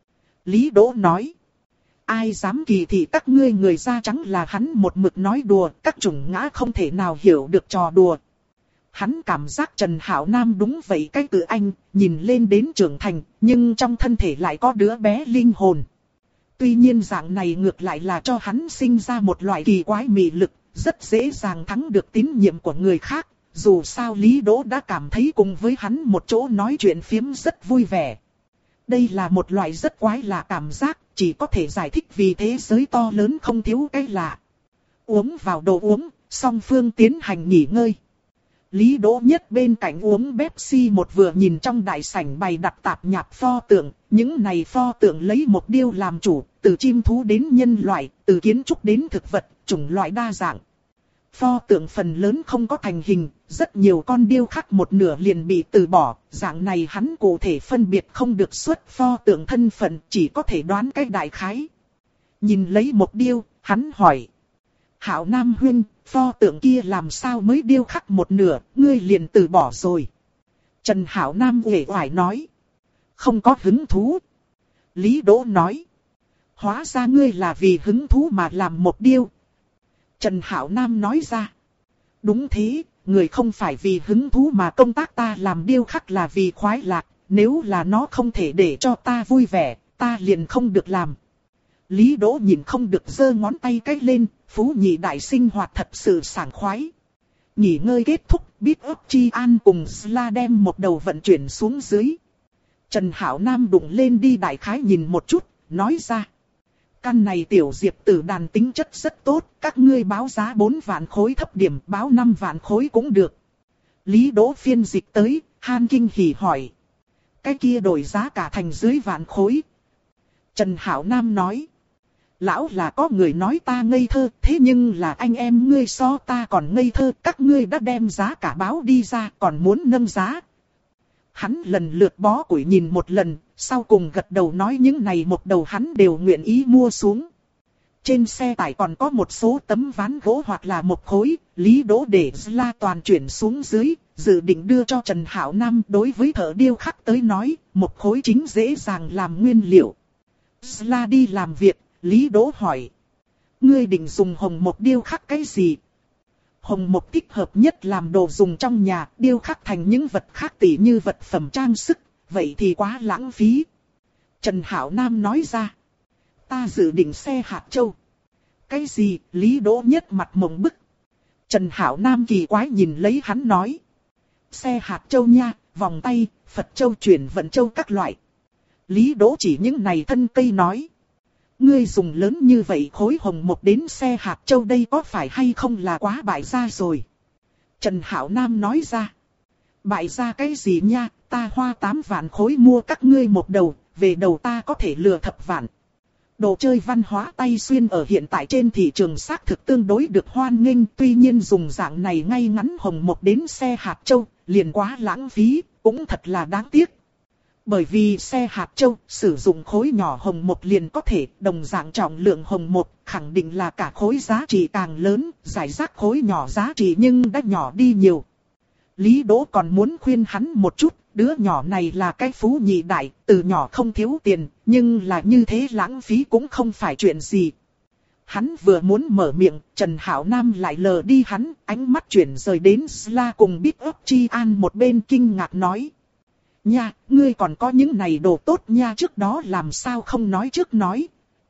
Lý Đỗ nói: ai dám kỳ thị các ngươi người da trắng? Là hắn một mực nói đùa, các chủng ngã không thể nào hiểu được trò đùa. Hắn cảm giác Trần Hảo Nam đúng vậy cái tự anh, nhìn lên đến trưởng thành, nhưng trong thân thể lại có đứa bé linh hồn. Tuy nhiên dạng này ngược lại là cho hắn sinh ra một loại kỳ quái mị lực, rất dễ dàng thắng được tín nhiệm của người khác. Dù sao Lý Đỗ đã cảm thấy cùng với hắn một chỗ nói chuyện phiếm rất vui vẻ. Đây là một loại rất quái lạ cảm giác, chỉ có thể giải thích vì thế giới to lớn không thiếu cái lạ. Uống vào đồ uống, song phương tiến hành nghỉ ngơi. Lý Đỗ nhất bên cạnh uống Pepsi, một vừa nhìn trong đại sảnh bày đặt tạp nhạp pho tượng. Những này pho tượng lấy một điêu làm chủ, từ chim thú đến nhân loại, từ kiến trúc đến thực vật, chủng loại đa dạng. Pho tượng phần lớn không có thành hình, rất nhiều con điêu khắc một nửa liền bị từ bỏ. Dạng này hắn cụ thể phân biệt không được xuất pho tượng thân phận, chỉ có thể đoán cái đại khái. Nhìn lấy một điêu, hắn hỏi: Hảo Nam huynh, pho tượng kia làm sao mới điêu khắc một nửa, ngươi liền từ bỏ rồi? Trần Hảo Nam uể oải nói: không có hứng thú. Lý Đỗ nói: hóa ra ngươi là vì hứng thú mà làm một điêu. Trần Hảo Nam nói ra: đúng thế, người không phải vì hứng thú mà công tác, ta làm điêu khắc là vì khoái lạc, nếu là nó không thể để cho ta vui vẻ, ta liền không được làm. Lý Đỗ nhìn không được giơ ngón tay cái lên, phú nhị đại sinh hoạt thật sự sảng khoái. Nghỉ ngơi kết thúc, Biết ức Chi An cùng Sla đem một đầu vận chuyển xuống dưới. Trần Hảo Nam đụng lên đi đại khái nhìn một chút, nói ra: căn này tiểu diệp tử đàn tính chất rất tốt, các ngươi báo giá bốn vạn khối thấp điểm, báo năm vạn khối cũng được. Lý Đỗ phiên dịch tới, Han kinh hỉ hỏi: cái kia đổi giá cả thành dưới vạn khối. Trần Hảo Nam nói: lão là có người nói ta ngây thơ, thế nhưng là anh em ngươi so ta còn ngây thơ, các ngươi đã đem giá cả báo đi ra, còn muốn nâng giá. Hắn lần lượt bó củi nhìn một lần, sau cùng gật đầu nói những này một đầu hắn đều nguyện ý mua xuống. Trên xe tải còn có một số tấm ván gỗ hoặc là một khối, Lý Đỗ để Sla toàn chuyển xuống dưới, dự định đưa cho Trần Hảo Nam. Đối với thợ điêu khắc tới nói, một khối chính dễ dàng làm nguyên liệu. Sla đi làm việc, Lý Đỗ hỏi: ngươi định dùng hồng mộc điêu khắc cái gì? Hồng mộc thích hợp nhất làm đồ dùng trong nhà, điêu khắc thành những vật khác tỉ như vật phẩm trang sức, vậy thì quá lãng phí. Trần Hảo Nam nói ra: ta dự định xe hạt châu. Cái gì? Lý Đỗ nhất mặt mộng bức. Trần Hảo Nam kỳ quái nhìn lấy hắn nói: xe hạt châu nha, vòng tay, Phật châu, chuyển vận châu các loại. Lý Đỗ chỉ những này thân cây nói: ngươi dùng lớn như vậy khối hồng một đến xe hạt châu đây có phải hay không là quá bại gia rồi. Trần Hạo Nam nói ra. Bại gia cái gì nha, ta hoa tám vạn khối mua các ngươi một đầu, về đầu ta có thể lừa thập vạn. Đồ chơi văn hóa tay xuyên ở hiện tại trên thị trường xác thực tương đối được hoan nghênh, tuy nhiên dùng dạng này ngay ngắn hồng một đến xe hạt châu, liền quá lãng phí, cũng thật là đáng tiếc. Bởi vì xe hạt châu sử dụng khối nhỏ hồng một liền có thể, đồng dạng trọng lượng hồng một khẳng định là cả khối giá trị càng lớn, giải rác khối nhỏ giá trị nhưng đã nhỏ đi nhiều. Lý Đỗ còn muốn khuyên hắn một chút, đứa nhỏ này là cái phú nhị đại, từ nhỏ không thiếu tiền, nhưng là như thế lãng phí cũng không phải chuyện gì. Hắn vừa muốn mở miệng, Trần Hạo Nam lại lờ đi hắn, ánh mắt chuyển rời đến Sla cùng Big Up Chi An một bên kinh ngạc nói. Nha, ngươi còn có những này đồ tốt nha, trước đó làm sao không nói trước nói.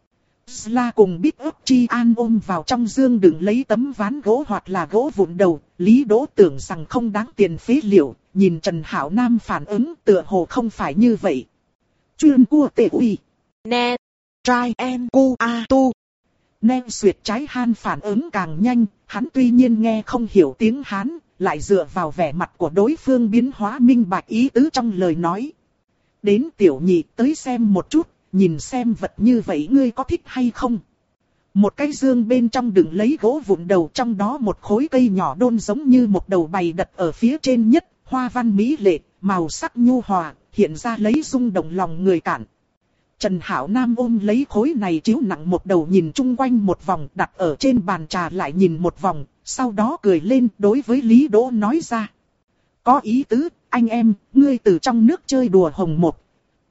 Sla cùng Big Up Chi An ôm vào trong dương đựng lấy tấm ván gỗ hoặc là gỗ vụn đầu, Lý Đỗ tưởng rằng không đáng tiền phế liệu, nhìn Trần Hạo Nam phản ứng tựa hồ không phải như vậy. Chuyên cua tệ uy. Nè, trai en cu a tu. Nè xuyệt trái han phản ứng càng nhanh, hắn tuy nhiên nghe không hiểu tiếng Hán, lại dựa vào vẻ mặt của đối phương biến hóa minh bạch ý tứ trong lời nói. Đến tiểu nhị tới xem một chút, nhìn xem vật như vậy ngươi có thích hay không. Một cái dương bên trong đựng lấy gỗ vụn đầu, trong đó một khối cây nhỏ đôn giống như một đầu bày đặt ở phía trên nhất, hoa văn mỹ lệ, màu sắc nhu hòa, hiện ra lấy rung động lòng người cản. Trần Hạo Nam ôm lấy khối này chiếu nặng một đầu nhìn chung quanh một vòng, đặt ở trên bàn trà lại nhìn một vòng, sau đó cười lên đối với Lý Đỗ nói ra. Có ý tứ, anh em, ngươi từ trong nước chơi đùa hồng một.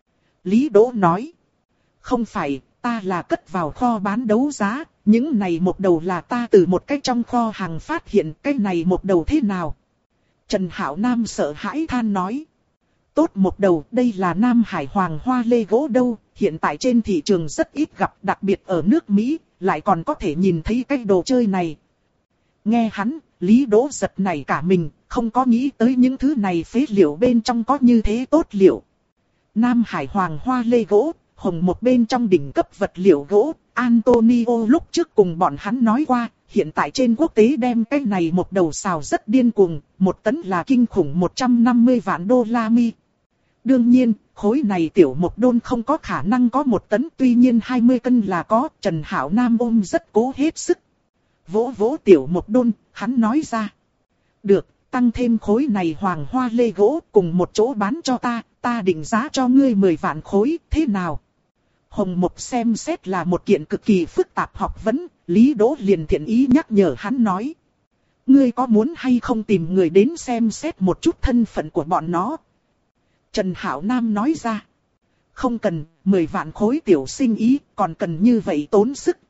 Lý Đỗ nói. Không phải, ta là cất vào kho bán đấu giá, những này một đầu là ta từ một cái trong kho hàng phát hiện, cái này một đầu thế nào? Trần Hạo Nam sợ hãi than nói. Tốt một đầu, đây là Nam Hải Hoàng Hoa Lê gỗ đâu, hiện tại trên thị trường rất ít gặp, đặc biệt ở nước Mỹ, lại còn có thể nhìn thấy cái đồ chơi này. Nghe hắn, Lý Đỗ giật nảy cả mình, không có nghĩ tới những thứ này phế liệu bên trong có như thế tốt liệu. Nam Hải Hoàng Hoa Lê gỗ, hồng một bên trong đỉnh cấp vật liệu gỗ, Antonio lúc trước cùng bọn hắn nói qua, hiện tại trên quốc tế đem cái này một đầu xào rất điên cuồng, một tấn là kinh khủng một trăm năm mươi vạn đô la mi. Đương nhiên, khối này tiểu một đôn không có khả năng có một tấn, tuy nhiên hai mươi cân là có, Trần Hạo Nam ôm rất cố hết sức. Vỗ vỗ tiểu một đôn, hắn nói ra. Được, tăng thêm khối này hoàng hoa lê gỗ cùng một chỗ bán cho ta, ta định giá cho ngươi mười vạn khối, thế nào? Hồng Mộc xem xét là một kiện cực kỳ phức tạp học vấn, Lý Đỗ liền thiện ý nhắc nhở hắn nói. Ngươi có muốn hay không tìm người đến xem xét một chút thân phận của bọn nó? Trần Hạo Nam nói ra. Không cần, mười vạn khối tiểu sinh ý, còn cần như vậy tốn sức.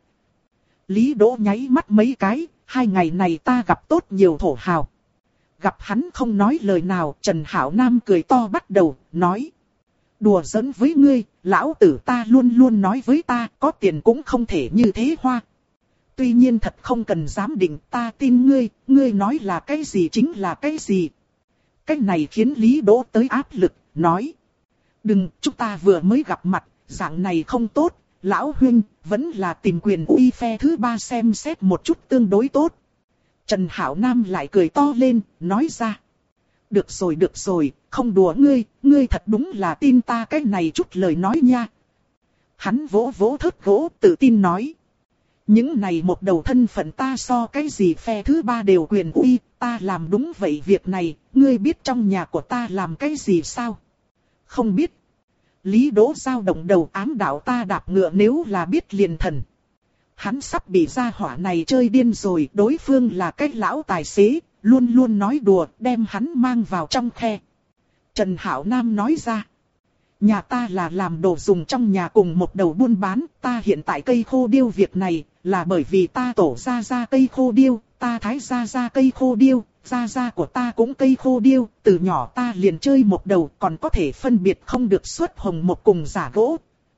Lý Đỗ nháy mắt mấy cái, hai ngày này ta gặp tốt nhiều thổ hào. Gặp hắn không nói lời nào, Trần Hạo Nam cười to bắt đầu, nói. Đùa giỡn với ngươi, lão tử ta luôn luôn nói với ta, có tiền cũng không thể như thế hoa. Tuy nhiên thật không cần giám định, ta tin ngươi, ngươi nói là cái gì chính là cái gì. Cái này khiến Lý Đỗ tới áp lực, nói. Đừng, chúng ta vừa mới gặp mặt, dạng này không tốt, lão huynh, vẫn là tìm quyền uy phe thứ ba xem xét một chút tương đối tốt. Trần Hạo Nam lại cười to lên, nói ra. Được rồi được rồi, không đùa ngươi, ngươi thật đúng là tin ta cái này chút lời nói nha. Hắn vỗ vỗ thớt gỗ, tự tin nói. Những này một đầu thân phận ta so cái gì phe thứ ba đều quyền uy, ta làm đúng vậy việc này, ngươi biết trong nhà của ta làm cái gì sao? Không biết. Lý Đỗ dao động đầu ám đạo ta đạp ngựa nếu là biết liền thần. Hắn sắp bị gia hỏa này chơi điên rồi, đối phương là cái lão tài xế, luôn luôn nói đùa, đem hắn mang vào trong khe. Trần Hạo Nam nói ra. Nhà ta là làm đồ dùng trong nhà cùng một đầu buôn bán, ta hiện tại cây khô điêu việc này, là bởi vì ta tổ ra ra cây khô điêu, ta thái ra ra cây khô điêu, ra ra của ta cũng cây khô điêu, từ nhỏ ta liền chơi một đầu, còn có thể phân biệt không được xuất hồng một cùng giả gỗ.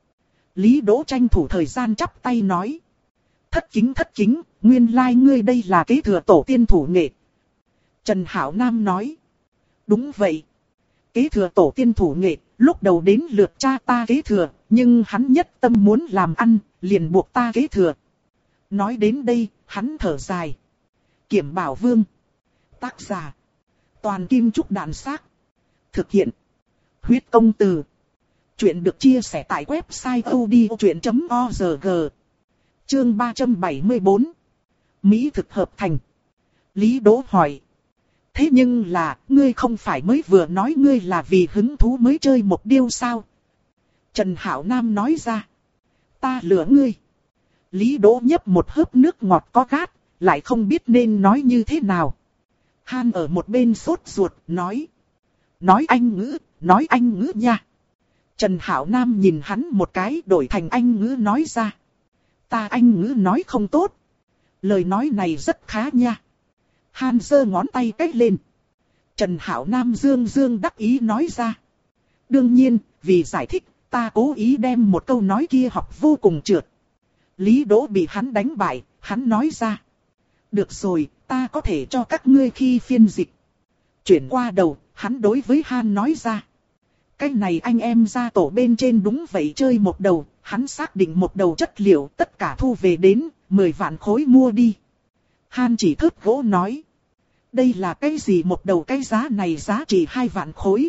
Lý Đỗ tranh thủ thời gian chắp tay nói. Thất kính thất kính, nguyên lai like ngươi đây là kế thừa tổ tiên thủ nghệ. Trần Hạo Nam nói. Đúng vậy. Kế thừa tổ tiên thủ nghệ, lúc đầu đến lượt cha ta kế thừa, nhưng hắn nhất tâm muốn làm ăn, liền buộc ta kế thừa. Nói đến đây, hắn thở dài. Kiểm Bảo Vương. Tác giả. Toàn Kim Trúc Đạn Xác. Thực hiện. Huyết Công Từ. Chuyện được chia sẻ tại website odchuyện chấm org. Chương ba trăm bảy mươi bốn. Mỹ thực hợp thành. Lý Đỗ hỏi. Thế nhưng là, ngươi không phải mới vừa nói ngươi là vì hứng thú mới chơi một điêu sao? Trần Hảo Nam nói ra. Ta lừa ngươi. Lý Đỗ nhấp một hớp nước ngọt có gát, lại không biết nên nói như thế nào. Han ở một bên sốt ruột, nói. Nói Anh ngữ, nói Anh ngữ nha. Trần Hảo Nam nhìn hắn một cái đổi thành Anh ngữ nói ra. Ta Anh ngữ nói không tốt. Lời nói này rất khá nha. Han giơ ngón tay cách lên. Trần Hảo Nam dương dương đắc ý nói ra. Đương nhiên, vì giải thích, ta cố ý đem một câu nói kia học vô cùng trượt. Lý Đỗ bị hắn đánh bại, hắn nói ra. Được rồi, ta có thể cho các ngươi khi phiên dịch. Chuyển qua đầu, hắn đối với Han nói ra. Cái này anh em gia tổ bên trên đúng vậy chơi một đầu, hắn xác định một đầu chất liệu tất cả thu về đến, mười vạn khối mua đi. Han chỉ thớt gỗ nói. Đây là cái gì một đầu cái giá này giá trị hai vạn khối.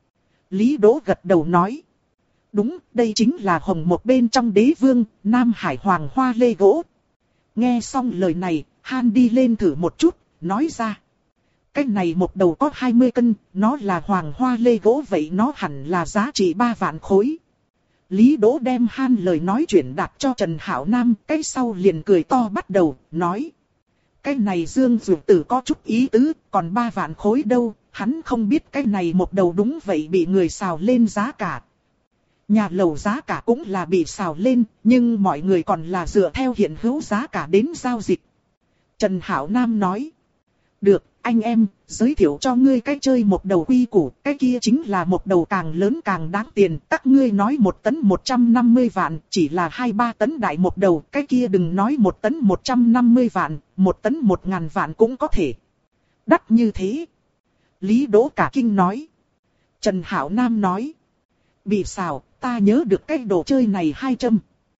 Lý Đỗ gật đầu nói. Đúng, đây chính là hồng một bên trong đế vương, Nam Hải Hoàng hoa lê gỗ. Nghe xong lời này, Han đi lên thử một chút, nói ra. Cái này một đầu có hai mươi cân, nó là hoàng hoa lê gỗ vậy nó hẳn là giá trị ba vạn khối. Lý Đỗ đem Han lời nói chuyển đạt cho Trần Hảo Nam, cái sau liền cười to bắt đầu, nói. Cái này Dương Dược Tử có chút ý tứ, còn ba vạn khối đâu, hắn không biết cái này một đầu đúng vậy bị người xào lên giá cả. Nhà lầu giá cả cũng là bị xào lên, nhưng mọi người còn là dựa theo hiện hữu giá cả đến giao dịch. Trần Hảo Nam nói. Được, anh em, giới thiệu cho ngươi cách chơi một đầu quy củ, cái kia chính là một đầu càng lớn càng đáng tiền. Các ngươi nói một tấn một trăm năm mươi vạn, chỉ là hai ba tấn đại một đầu, cái kia đừng nói một tấn một trăm năm mươi vạn, một tấn một ngàn vạn cũng có thể. Đắt như thế. Lý Đỗ cả kinh nói. Trần Hảo Nam nói. Bị xào, ta nhớ được cái đồ chơi này hai trăm.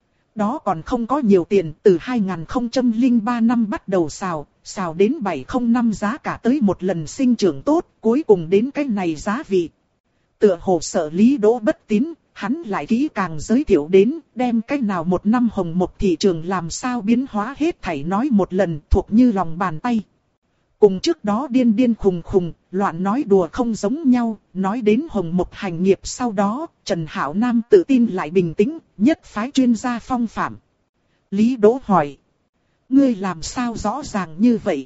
Đó còn không có nhiều tiền, từ hai nghìn không trăm lẻ ba năm bắt đầu xào, xào đến bảy không năm giá cả tới một lần sinh trưởng tốt, cuối cùng đến cái này giá vị. Tựa hồ sợ Lý Đỗ bất tín, hắn lại kỹ càng giới thiệu đến, đem cái nào một năm hồng một thị trường làm sao biến hóa hết thảy nói một lần thuộc như lòng bàn tay. Cùng trước đó điên điên khùng khùng, loạn nói đùa không giống nhau, nói đến hồng một hành nghiệp sau đó, Trần Hảo Nam tự tin lại bình tĩnh, nhất phái chuyên gia phong phạm. Lý Đỗ hỏi. Ngươi làm sao rõ ràng như vậy?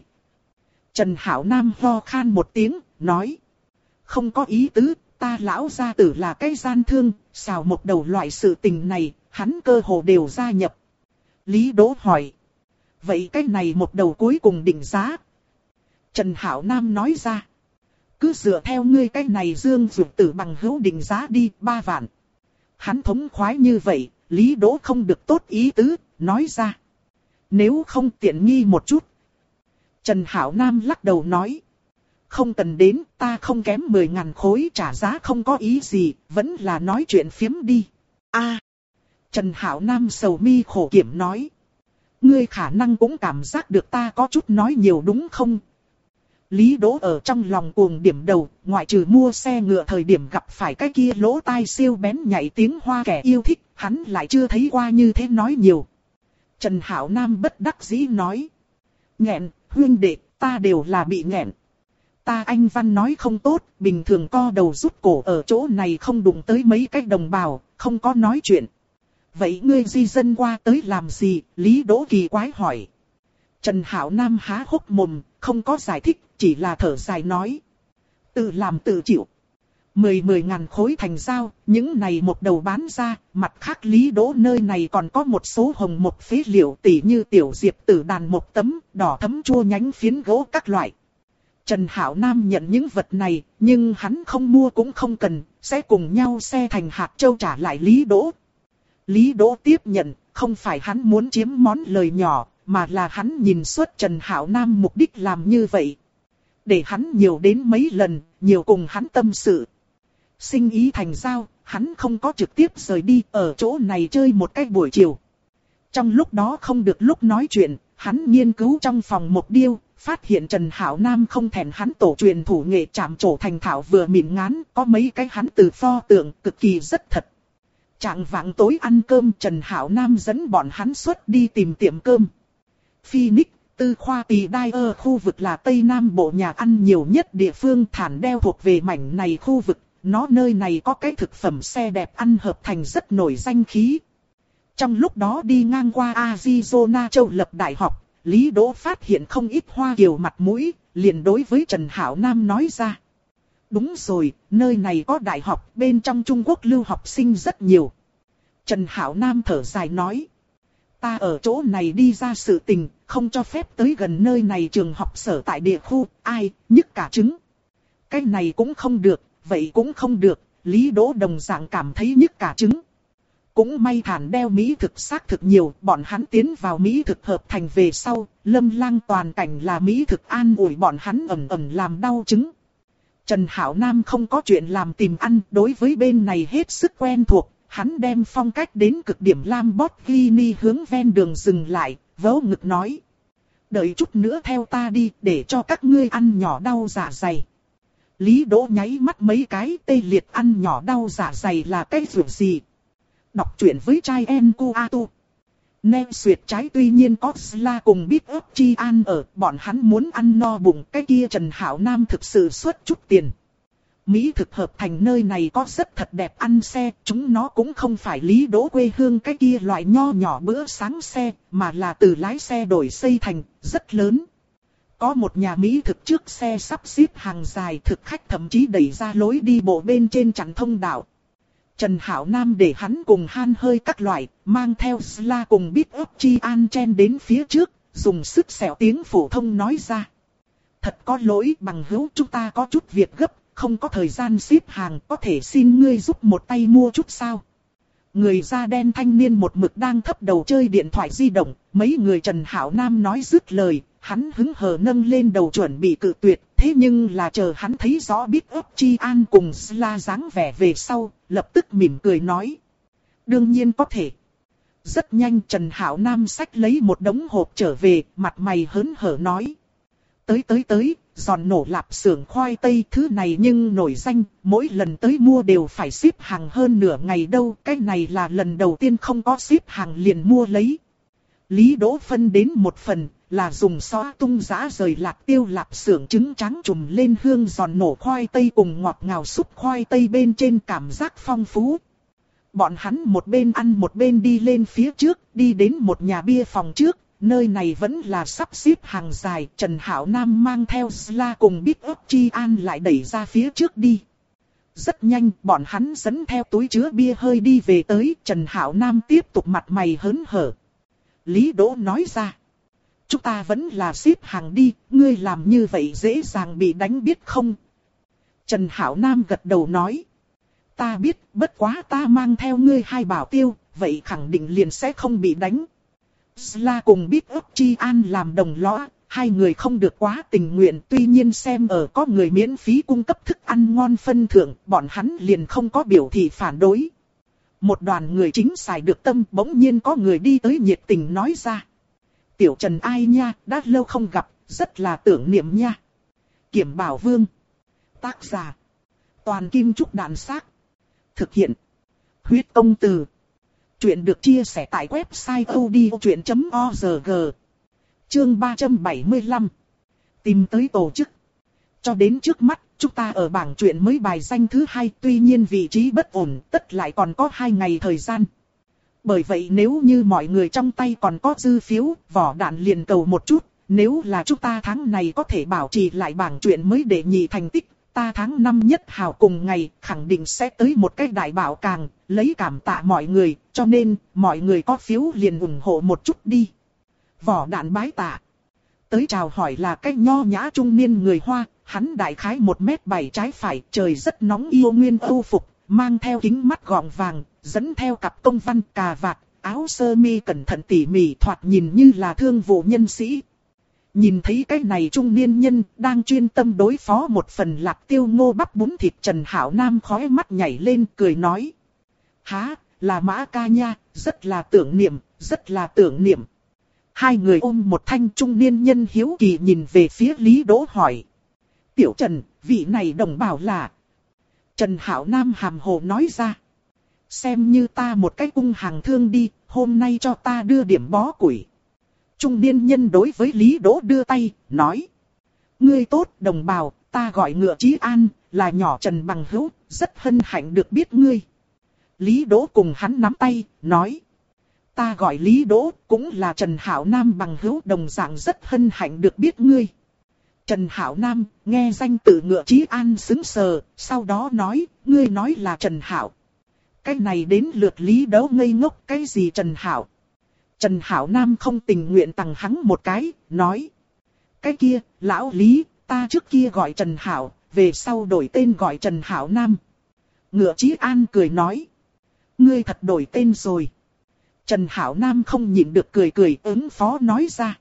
Trần Hảo Nam ho khan một tiếng, nói. Không có ý tứ, ta lão gia tử là cái gian thương, xào một đầu loại sự tình này, hắn cơ hồ đều gia nhập. Lý Đỗ hỏi. Vậy cái này một đầu cuối cùng định giá? Trần Hảo Nam nói ra. Cứ dựa theo ngươi cái này Dương Dược Tử bằng hữu định giá đi, ba vạn. Hắn thống khoái như vậy, Lý Đỗ không được tốt ý tứ, nói ra. Nếu không tiện nghi một chút. Trần Hảo Nam lắc đầu nói. Không cần đến, ta không kém mười ngàn khối trả giá không có ý gì, vẫn là nói chuyện phiếm đi. A. Trần Hảo Nam sầu mi khổ kiểm nói. Ngươi khả năng cũng cảm giác được ta có chút nói nhiều đúng không? Lý Đỗ ở trong lòng cuồng điểm đầu, ngoại trừ mua xe ngựa thời điểm gặp phải cái kia lỗ tai siêu bén nhảy tiếng hoa kẻ yêu thích, hắn lại chưa thấy qua như thế nói nhiều. Trần Hảo Nam bất đắc dĩ nói. Nghẹn, huynh đệ, ta đều là bị nghẹn. Ta anh văn nói không tốt, bình thường co đầu rút cổ ở chỗ này không đụng tới mấy cái đồng bào, không có nói chuyện. Vậy ngươi di dân qua tới làm gì? Lý Đỗ kỳ quái hỏi. Trần Hảo Nam há hốc mồm, không có giải thích, chỉ là thở dài nói. Tự làm tự chịu. Mười mười ngàn khối thành giao, những này một đầu bán ra, mặt khác Lý Đỗ nơi này còn có một số hồng một phế liệu tỉ như tiểu diệp tử đàn một tấm, đỏ thấm chua nhánh phiến gỗ các loại. Trần Hảo Nam nhận những vật này, nhưng hắn không mua cũng không cần, sẽ cùng nhau xe thành hạt châu trả lại Lý Đỗ. Lý Đỗ tiếp nhận, không phải hắn muốn chiếm món lời nhỏ, mà là hắn nhìn suốt Trần Hảo Nam mục đích làm như vậy. Để hắn nhiều đến mấy lần, nhiều cùng hắn tâm sự. Sinh ý thành giao, hắn không có trực tiếp rời đi ở chỗ này chơi một cái buổi chiều. Trong lúc đó không được lúc nói chuyện, hắn nghiên cứu trong phòng mộc điêu, phát hiện Trần Hảo Nam không thèm hắn tổ truyền thủ nghệ chạm trổ thành thạo vừa mịn ngắn, có mấy cái hắn từ pho tượng cực kỳ rất thật. Trạng vạng tối ăn cơm, Trần Hảo Nam dẫn bọn hắn xuất đi tìm tiệm cơm. Phoenix, Tư Khoa Tỳ Đai ở khu vực là Tây Nam Bộ nhà ăn nhiều nhất địa phương, Thản Đeo thuộc về mảnh này khu vực, nó nơi này có cái thực phẩm xe đẹp ăn hợp thành rất nổi danh khí. Trong lúc đó đi ngang qua Arizona Châu Lập Đại học, Lý Đỗ phát hiện không ít Hoa Kiều mặt mũi, liền đối với Trần Hảo Nam nói ra. Đúng rồi, nơi này có đại học, bên trong Trung Quốc lưu học sinh rất nhiều. Trần Hảo Nam thở dài nói. Ta ở chỗ này đi ra sự tình, không cho phép tới gần nơi này trường học sở tại địa khu, ai, nhức cả trứng. Cái này cũng không được, vậy cũng không được, Lý Đỗ đồng dạng cảm thấy nhức cả trứng. Cũng may Thản Đeo mỹ thực xác thực nhiều, bọn hắn tiến vào mỹ thực hợp thành về sau, lâm lang toàn cảnh là mỹ thực an ủi bọn hắn ẩm ẩm làm đau trứng. Trần Hảo Nam không có chuyện làm tìm ăn, đối với bên này hết sức quen thuộc, hắn đem phong cách đến cực điểm Lamborghini hướng ven đường dừng lại, vỗ ngực nói. Đợi chút nữa theo ta đi, để cho các ngươi ăn nhỏ đau dạ dày. Lý Đỗ nháy mắt mấy cái, tê liệt ăn nhỏ đau dạ dày là cái việc gì? Đọc truyện với trai em cu a tu. Nem xuyệt trái tuy nhiên có Sla cùng biết ớt chi an ở, bọn hắn muốn ăn no bụng, cái kia Trần Hảo Nam thực sự xuất chút tiền. Mỹ thực hợp thành nơi này có rất thật đẹp ăn xe, chúng nó cũng không phải Lý Đỗ quê hương cái kia loại nho nhỏ bữa sáng xe, mà là từ lái xe đổi xây thành, rất lớn. Có một nhà Mỹ thực trước xe sắp xếp hàng dài, thực khách thậm chí đẩy ra lối đi bộ bên trên chắn thông đạo. Trần Hảo Nam để hắn cùng han hơi các loại, mang theo Sla cùng biết ớt chi an chen đến phía trước, dùng sức xẻo tiếng phổ thông nói ra. Thật có lỗi bằng hữu, chúng ta có chút việc gấp, không có thời gian xếp hàng, có thể xin ngươi giúp một tay mua chút sao? Người da đen thanh niên một mực đang thấp đầu chơi điện thoại di động, mấy người Trần Hảo Nam nói dứt lời, hắn hứng hờ nâng lên đầu chuẩn bị cự tuyệt, thế nhưng là chờ hắn thấy rõ biết ớt chi an cùng Sla dáng vẻ về sau, lập tức mỉm cười nói. Đương nhiên có thể. Rất nhanh Trần Hảo Nam xách lấy một đống hộp trở về, mặt mày hớn hở nói. Tới tới tới, giòn nổ lạp xưởng khoai tây thứ này nhưng nổi danh, mỗi lần tới mua đều phải xếp hàng hơn nửa ngày đâu, cái này là lần đầu tiên không có xếp hàng liền mua lấy. Lý Đỗ phân đến một phần, là dùng xóa tung giã rời lạc tiêu lạp xưởng trứng trắng trùm lên hương giòn nổ khoai tây cùng ngọt ngào súp khoai tây bên trên cảm giác phong phú. Bọn hắn một bên ăn một bên đi lên phía trước, đi đến một nhà bia phòng trước, nơi này vẫn là sắp xếp hàng dài, Trần Hảo Nam mang theo Sla cùng biết ớt chi an lại đẩy ra phía trước đi. Rất nhanh, bọn hắn dẫn theo túi chứa bia hơi đi về tới, Trần Hảo Nam tiếp tục mặt mày hớn hở. Lý Đỗ nói ra. Chúng ta vẫn là xếp hàng đi, ngươi làm như vậy dễ dàng bị đánh biết không? Trần Hảo Nam gật đầu nói. Ta biết, bất quá ta mang theo ngươi hai bảo tiêu, vậy khẳng định liền sẽ không bị đánh. Sla cùng biết ớt chi an làm đồng lõa, hai người không được quá tình nguyện, tuy nhiên xem ở có người miễn phí cung cấp thức ăn ngon phân thưởng, bọn hắn liền không có biểu thị phản đối. Một đoàn người chính xài được tâm, bỗng nhiên có người đi tới nhiệt tình nói ra. Tiểu Trần ai nha, đã lâu không gặp, rất là tưởng niệm nha. Kiểm Bảo Vương. Tác giả. Toàn Kim Trúc Đạn Xác. Thực hiện. Huyết Công Từ. Chuyện được chia sẻ tại website odchuyện chấm org. Chương ba trăm bảy mươi lăm. Tìm tới tổ chức. Cho đến trước mắt, chúng ta ở bảng chuyện mới bài danh thứ hai, tuy nhiên vị trí bất ổn, tất lại còn có hai ngày thời gian. Bởi vậy nếu như mọi người trong tay còn có dư phiếu, vỏ đạn liền cầu một chút, nếu là chúng ta tháng này có thể bảo trì lại bảng chuyện mới để nhị thành tích, ta tháng năm nhất hào cùng ngày khẳng định sẽ tới một cái đại bảo càng, lấy cảm tạ mọi người, cho nên mọi người có phiếu liền ủng hộ một chút đi. Vỏ đạn bái tạ. Tới chào hỏi là cái nho nhã trung niên người Hoa, hắn đại khái một mét bảy trái phải, trời rất nóng yêu nguyên âu phục, mang theo kính mắt gọng vàng, dẫn theo cặp công văn cà vạt, áo sơ mi cẩn thận tỉ mỉ thoạt nhìn như là thương vụ nhân sĩ. Nhìn thấy cái này trung niên nhân đang chuyên tâm đối phó một phần lạc tiêu ngô bắp bún thịt, Trần Hảo Nam khóe mắt nhảy lên cười nói. Há, là Mã ca nha, rất là tưởng niệm, rất là tưởng niệm. Hai người ôm một thanh trung niên nhân hiếu kỳ nhìn về phía Lý Đỗ hỏi. Tiểu Trần, vị này đồng bào là... Trần Hạo Nam hàm hồ nói ra. Xem như ta một cái cung hàng thương đi, hôm nay cho ta đưa điểm bó củi. Trung niên nhân đối với Lý Đỗ đưa tay, nói. Ngươi tốt đồng bào, ta gọi Ngựa Chí An, là nhỏ Trần bằng hữu, rất hân hạnh được biết ngươi. Lý Đỗ cùng hắn nắm tay, nói. Ta gọi Lý Đỗ, cũng là Trần Hạo Nam bằng hữu đồng dạng rất hân hạnh được biết ngươi. Trần Hạo Nam, nghe danh tự Ngựa Chí An sững sờ, sau đó nói, ngươi nói là Trần Hạo. Cái này đến lượt Lý Đỗ ngây ngốc, cái gì Trần Hạo? Trần Hạo Nam không tình nguyện tặng hắn một cái, nói. Cái kia, lão Lý, ta trước kia gọi Trần Hạo, về sau đổi tên gọi Trần Hạo Nam. Ngựa Chí An cười nói. Ngươi thật đổi tên rồi. Trần Hạo Nam không nhịn được cười cười ứng phó nói ra.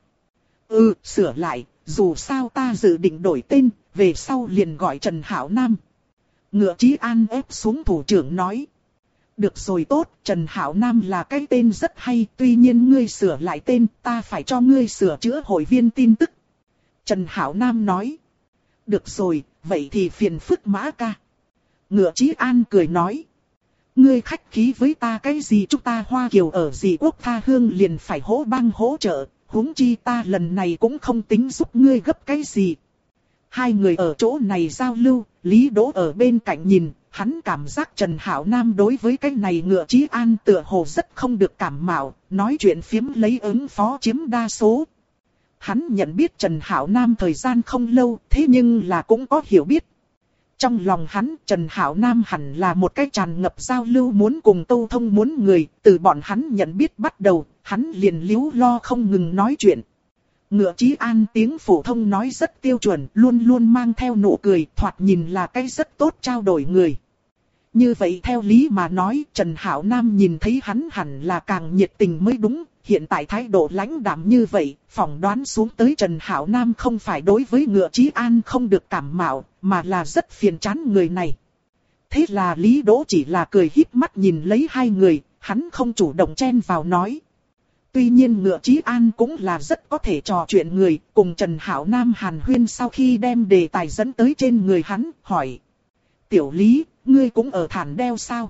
Ừ, sửa lại, dù sao ta dự định đổi tên, về sau liền gọi Trần Hạo Nam. Ngựa Chí An ép xuống thủ trưởng nói. Được rồi tốt, Trần Hạo Nam là cái tên rất hay, tuy nhiên ngươi sửa lại tên, ta phải cho ngươi sửa chữa hội viên tin tức. Trần Hạo Nam nói. Được rồi, vậy thì phiền phức Mã ca. Ngựa Chí An cười nói. Ngươi khách khí với ta cái gì, chúng ta Hoa Kiều ở dị quốc tha hương liền phải hỗ bang hỗ trợ, huống chi ta lần này cũng không tính giúp ngươi gấp cái gì. Hai người ở chỗ này giao lưu, Lý Đỗ ở bên cạnh nhìn, hắn cảm giác Trần Hạo Nam đối với cái này Ngựa Chí An tựa hồ rất không được cảm mạo, nói chuyện phiếm lấy ứng phó chiếm đa số. Hắn nhận biết Trần Hạo Nam thời gian không lâu, thế nhưng là cũng có hiểu biết. Trong lòng hắn, Trần Hạo Nam hẳn là một cái tràn ngập giao lưu muốn cùng câu thông muốn người, từ bọn hắn nhận biết bắt đầu, hắn liền líu lo không ngừng nói chuyện. Ngựa Chí An tiếng phổ thông nói rất tiêu chuẩn, luôn luôn mang theo nụ cười, thoạt nhìn là cái rất tốt trao đổi người. Như vậy theo lý mà nói, Trần Hạo Nam nhìn thấy hắn hẳn là càng nhiệt tình mới đúng, hiện tại thái độ lãnh đạm như vậy, phỏng đoán xuống tới Trần Hạo Nam không phải đối với Ngựa Chí An không được cảm mạo, mà là rất phiền chán người này. Thế là Lý Đỗ chỉ là cười híp mắt nhìn lấy hai người, hắn không chủ động chen vào nói. Tuy nhiên Ngựa Chí An cũng là rất có thể trò chuyện người, cùng Trần Hạo Nam hàn huyên sau khi đem đề tài dẫn tới trên người hắn, hỏi. Tiểu Lý, ngươi cũng ở Thản Đeo sao?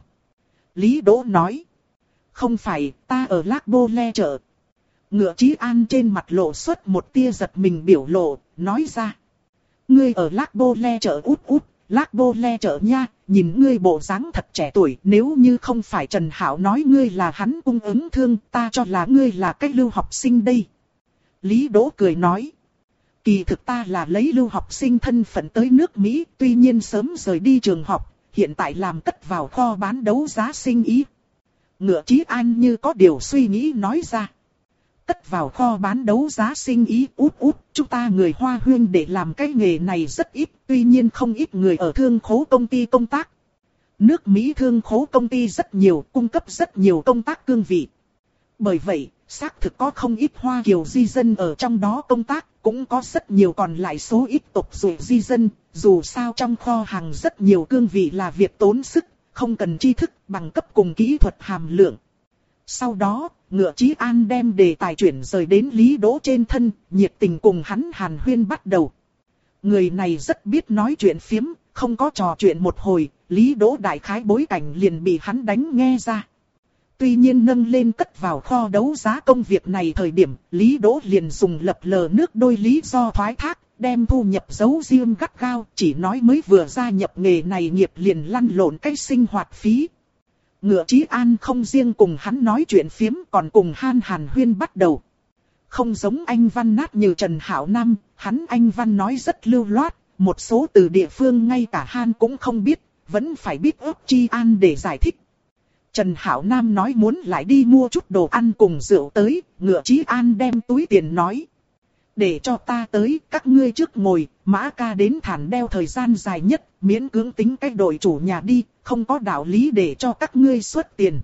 Lý Đỗ nói. Không phải, ta ở Lác Bô Le chợ. Ngựa Chí An trên mặt lộ xuất một tia giật mình biểu lộ, nói ra. Ngươi ở Lác Bô Le chợ út út, Lác Bô Le chợ nha, nhìn ngươi bộ dáng thật trẻ tuổi, nếu như không phải Trần Hạo nói ngươi là hắn cung ứng thương, ta cho là ngươi là cái lưu học sinh đây. Lý Đỗ cười nói. Kỳ thực ta là lấy lưu học sinh thân phận tới nước Mỹ, tuy nhiên sớm rời đi trường học, hiện tại làm cất vào kho bán đấu giá sinh ý. Ngựa Chí An như có điều suy nghĩ nói ra. Cất vào kho bán đấu giá sinh ý út út, chúng ta người Hoa huyên để làm cái nghề này rất ít, tuy nhiên không ít người ở thương khố công ty công tác. Nước Mỹ thương khố công ty rất nhiều, cung cấp rất nhiều công tác cương vị. Bởi vậy, xác thực có không ít Hoa Kiều di dân ở trong đó công tác, cũng có rất nhiều còn lại số ít tộc rồi di dân, dù sao trong kho hàng rất nhiều cương vị là việc tốn sức, không cần tri thức, bằng cấp cùng kỹ thuật hàm lượng. Sau đó, Ngựa Chí An đem đề tài chuyển rời đến Lý Đỗ trên thân, nhiệt tình cùng hắn hàn huyên bắt đầu. Người này rất biết nói chuyện phiếm, không có trò chuyện một hồi, Lý Đỗ đại khái bối cảnh liền bị hắn đánh nghe ra. Tuy nhiên nâng lên cất vào kho đấu giá công việc này thời điểm, Lý Đỗ liền dùng lập lờ nước đôi lý do thoái thác, đem thu nhập giấu riêng gắt gao, chỉ nói mới vừa gia nhập nghề này nghiệp liền lăn lộn cái sinh hoạt phí. Ngựa Chí An không riêng cùng hắn nói chuyện phiếm còn cùng han hàn huyên bắt đầu. Không giống anh Văn nát như Trần Hạo Nam, hắn anh Văn nói rất lưu loát, một số từ địa phương ngay cả han cũng không biết, vẫn phải biết ấp Chí An để giải thích. Trần Hạo Nam nói muốn lại đi mua chút đồ ăn cùng rượu tới, Ngựa Chí An đem túi tiền nói. Để cho ta tới, các ngươi trước ngồi, Mã ca đến Thản Đeo thời gian dài nhất, miễn cưỡng tính cái đội chủ nhà đi, không có đạo lý để cho các ngươi xuất tiền.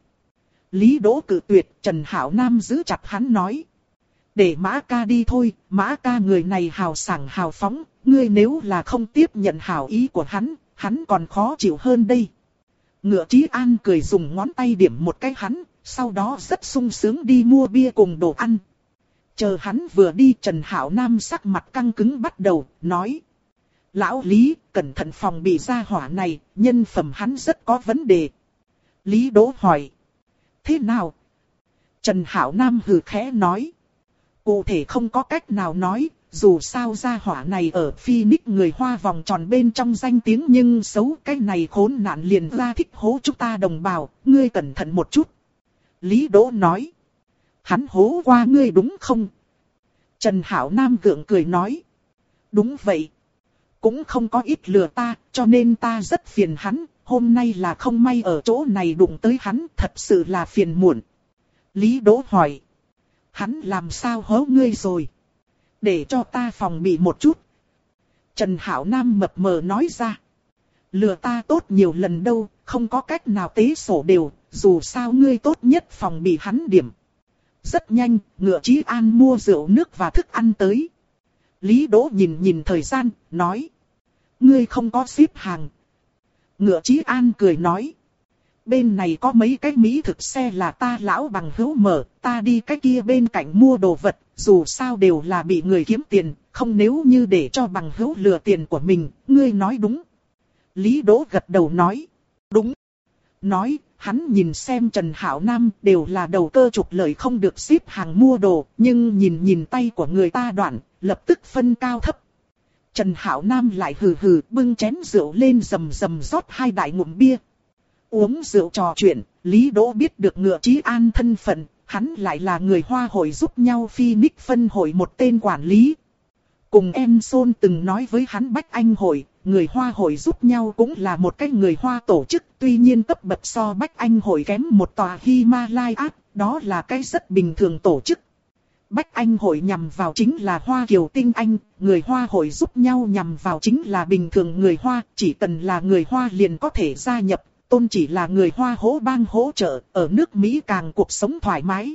Lý Đỗ cự tuyệt, Trần Hạo Nam giữ chặt hắn nói. Để Mã ca đi thôi, Mã ca người này hào sảng hào phóng, ngươi nếu là không tiếp nhận hảo ý của hắn, hắn còn khó chịu hơn đây. Ngựa Chí An cười dùng ngón tay điểm một cái hắn, sau đó rất sung sướng đi mua bia cùng đồ ăn. Chờ hắn vừa đi, Trần Hảo Nam sắc mặt căng cứng bắt đầu, nói. Lão Lý, cẩn thận phòng bị gia hỏa này, nhân phẩm hắn rất có vấn đề. Lý Đỗ hỏi. Thế nào? Trần Hảo Nam hừ khẽ nói. Cụ thể không có cách nào nói, dù sao gia hỏa này ở Phoenix người Hoa vòng tròn bên trong danh tiếng nhưng xấu, cái này khốn nạn liền ra thích hố chúng ta đồng bào, ngươi cẩn thận một chút. Lý Đỗ nói. Hắn hố qua ngươi đúng không? Trần Hảo Nam gượng cười nói. Đúng vậy. Cũng không có ít lừa ta, cho nên ta rất phiền hắn, hôm nay là không may ở chỗ này đụng tới hắn, thật sự là phiền muộn. Lý Đỗ hỏi. Hắn làm sao hố ngươi rồi? Để cho ta phòng bị một chút. Trần Hảo Nam mập mờ nói ra. Lừa ta tốt nhiều lần đâu, không có cách nào tế sổ đều, dù sao ngươi tốt nhất phòng bị hắn điểm. Rất nhanh, Ngựa Chí An mua rượu nước và thức ăn tới. Lý Đỗ nhìn nhìn thời gian, nói. Ngươi không có xếp hàng. Ngựa Chí An cười nói. Bên này có mấy cái mỹ thực xe là ta lão bằng hữu mở, ta đi cái kia bên cạnh mua đồ vật, dù sao đều là bị người kiếm tiền, không nếu như để cho bằng hữu lừa tiền của mình, ngươi nói đúng. Lý Đỗ gật đầu nói. Đúng. Nói, hắn nhìn xem Trần Hảo Nam đều là đầu cơ trục lợi không được xếp hàng mua đồ, nhưng nhìn nhìn tay của người ta đoạn, lập tức phân cao thấp. Trần Hảo Nam lại hừ hừ bưng chén rượu lên rầm rầm rót hai đại ngụm bia. Uống rượu trò chuyện, Lý Đỗ biết được Ngựa Chí An thân phận, hắn lại là người Hoa hội giúp nhau Phoenix phân hội một tên quản lý. Cùng em Son từng nói với hắn Bách Anh hội, người Hoa hội giúp nhau cũng là một cái người Hoa tổ chức, tuy nhiên cấp bậc so Bách Anh hội kém một tòa Himalaya, đó là cái rất bình thường tổ chức. Bách Anh hội nhằm vào chính là Hoa Kiều tinh anh, người Hoa hội giúp nhau nhằm vào chính là bình thường người Hoa, chỉ cần là người Hoa liền có thể gia nhập, tôn chỉ là người Hoa hỗ bang hỗ trợ, ở nước Mỹ càng cuộc sống thoải mái.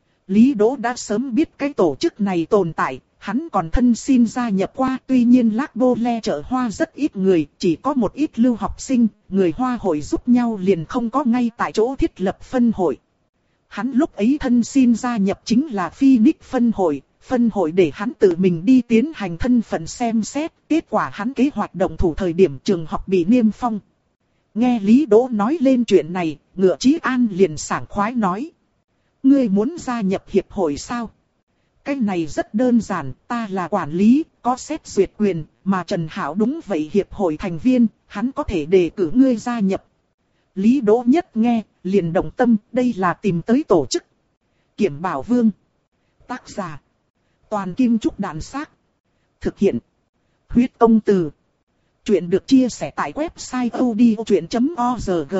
Lý Đỗ đã sớm biết cái tổ chức này tồn tại, hắn còn thân xin gia nhập qua, tuy nhiên Lác Bô Le chợ Hoa rất ít người, chỉ có một ít lưu học sinh, người Hoa hội giúp nhau liền không có ngay tại chỗ thiết lập phân hội. Hắn lúc ấy thân xin gia nhập chính là Phoenix phân hội, phân hội để hắn tự mình đi tiến hành thân phận xem xét, kết quả hắn kế hoạch động thủ thời điểm trường học bị niêm phong. Nghe Lý Đỗ nói lên chuyện này, Ngựa Chí An liền sảng khoái nói. Ngươi muốn gia nhập hiệp hội sao? Cái này rất đơn giản, ta là quản lý, có xét duyệt quyền, mà Trần Hảo đúng vậy hiệp hội thành viên, hắn có thể đề cử ngươi gia nhập. Lý Đỗ nhất nghe, liền động tâm, đây là tìm tới tổ chức. Kiểm Bảo Vương. Tác giả. Toàn Kim Trúc Đàn Xác. Thực hiện. Huyết Công Từ. Chuyện được chia sẻ tại website odchuyện chấm org.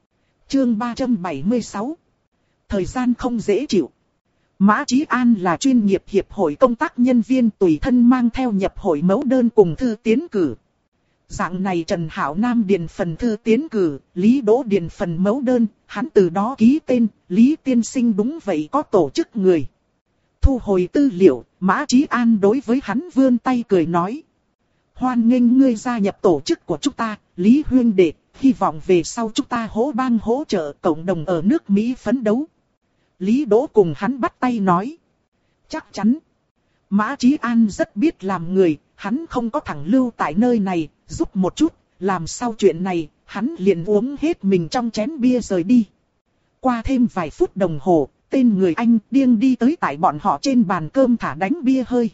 Chương ba trăm bảy mươi sáu. Thời gian không dễ chịu. Mã Chí An là chuyên nghiệp hiệp hội công tác nhân viên tùy thân mang theo nhập hội mẫu đơn cùng thư tiến cử. Dạng này Trần Hảo Nam điền phần thư tiến cử, Lý Đỗ điền phần mẫu đơn, hắn từ đó ký tên, Lý tiên sinh đúng vậy có tổ chức người. Thu hồi tư liệu, Mã Chí An đối với hắn vươn tay cười nói. Hoan nghênh ngươi gia nhập tổ chức của chúng ta, Lý huynh đệ, hy vọng về sau chúng ta hỗ bang hỗ trợ cộng đồng ở nước Mỹ phấn đấu. Lý Đỗ cùng hắn bắt tay nói. Chắc chắn. Mã Chí An rất biết làm người, hắn không có thẳng lưu tại nơi này, giúp một chút, làm sau chuyện này, hắn liền uống hết mình trong chén bia rời đi. Qua thêm vài phút đồng hồ, tên người Anh điên đi tới tại bọn họ trên bàn cơm thả đánh bia hơi.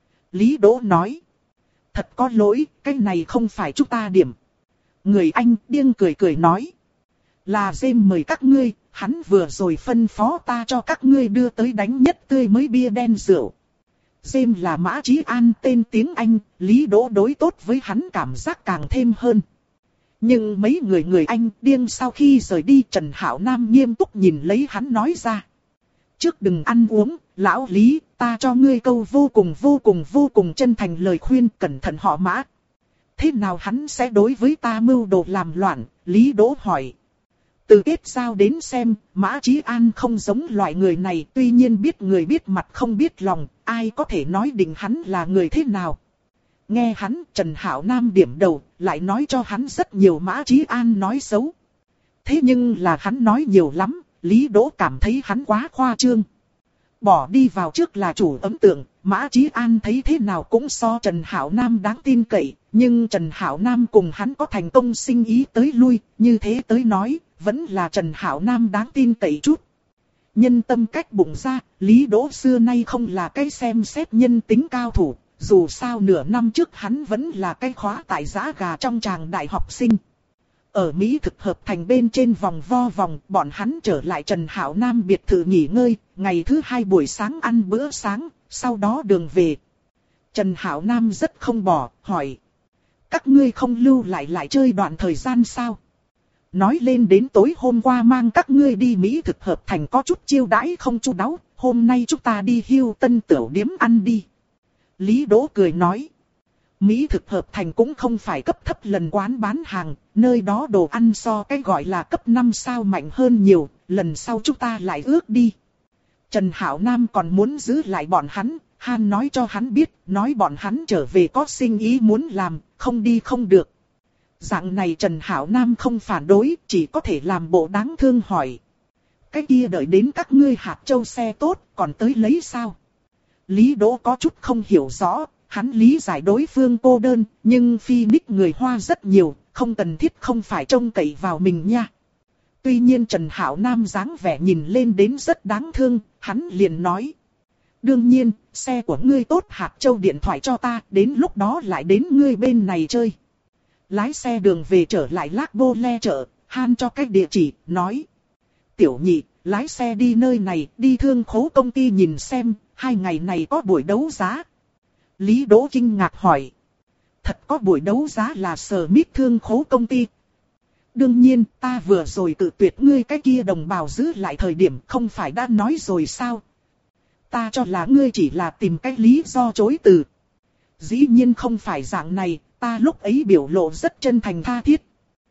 Lý Đỗ nói. Thật có lỗi, cái này không phải chúng ta điểm. Người Anh điên cười cười nói. Là James mời các ngươi, hắn vừa rồi phân phó ta cho các ngươi đưa tới đánh nhất tươi mới bia đen rượu. James là Mã Chí An tên tiếng Anh, Lý Đỗ đối tốt với hắn cảm giác càng thêm hơn. Nhưng mấy người người Anh điên sau khi rời đi, Trần Hảo Nam nghiêm túc nhìn lấy hắn nói ra. Trước đừng ăn uống, lão Lý, ta cho ngươi câu vô cùng vô cùng vô cùng chân thành lời khuyên, cẩn thận họ Mã. Thế nào hắn sẽ đối với ta mưu đồ làm loạn? Lý Đỗ hỏi. Từ kết giao đến xem, Mã Chí An không giống loại người này, tuy nhiên biết người biết mặt không biết lòng, ai có thể nói định hắn là người thế nào. Nghe hắn, Trần Hảo Nam điểm đầu, lại nói cho hắn rất nhiều Mã Chí An nói xấu. Thế nhưng là hắn nói nhiều lắm, Lý Đỗ cảm thấy hắn quá khoa trương. Bỏ đi vào trước là chủ ấn tượng, Mã Chí An thấy thế nào cũng so Trần Hạo Nam đáng tin cậy, nhưng Trần Hạo Nam cùng hắn có thành công sinh ý tới lui, như thế tới nói, vẫn là Trần Hạo Nam đáng tin cậy chút. Nhân tâm cách bụng ra, Lý Đỗ xưa nay không là cái xem xét nhân tính cao thủ, dù sao nửa năm trước hắn vẫn là cái khóa tại giã gà trong tràng đại học sinh. Ở Mỹ thực hợp thành bên trên vòng vo vòng, bọn hắn trở lại Trần Hạo Nam biệt thự nghỉ ngơi, ngày thứ hai buổi sáng ăn bữa sáng, sau đó đường về. Trần Hạo Nam rất không bỏ, hỏi. Các ngươi không lưu lại lại chơi đoạn thời gian sao? Nói lên đến tối hôm qua mang các ngươi đi Mỹ thực hợp thành có chút chiêu đãi không chu đáo, hôm nay chúng ta đi Hưu Tân tiểu điếm ăn đi. Lý Đỗ cười nói. Mỹ thực hợp thành cũng không phải cấp thấp lần quán bán hàng, nơi đó đồ ăn so cái gọi là cấp năm sao mạnh hơn nhiều, lần sau chúng ta lại ước đi. Trần Hạo Nam còn muốn giữ lại bọn hắn, Han nói cho hắn biết, nói bọn hắn trở về có sinh ý muốn làm, không đi không được. Dạng này Trần Hạo Nam không phản đối, chỉ có thể làm bộ đáng thương hỏi. Cái kia đợi đến các ngươi hạt châu xe tốt, còn tới lấy sao? Lý Đỗ có chút không hiểu rõ. Hắn lý giải đối phương cô đơn, nhưng Phoenix người Hoa rất nhiều, không cần thiết không phải trông cậy vào mình nha. Tuy nhiên Trần Hạo Nam dáng vẻ nhìn lên đến rất đáng thương, hắn liền nói. Đương nhiên, xe của ngươi tốt hạt châu điện thoại cho ta, đến lúc đó lại đến ngươi bên này chơi. Lái xe đường về trở lại Lác Bô Le chợ, Han cho cái địa chỉ, nói. Tiểu nhị, lái xe đi nơi này, đi thương khố công ty nhìn xem, hai ngày này có buổi đấu giá. Lý Đỗ kinh ngạc hỏi. Thật có buổi đấu giá là Smith thương khố công ty. Đương nhiên, ta vừa rồi tự tuyệt ngươi cái kia đồng bào giữ lại thời điểm không phải đã nói rồi sao? Ta cho là ngươi chỉ là tìm cái lý do chối từ. Dĩ nhiên không phải dạng này, ta lúc ấy biểu lộ rất chân thành tha thiết.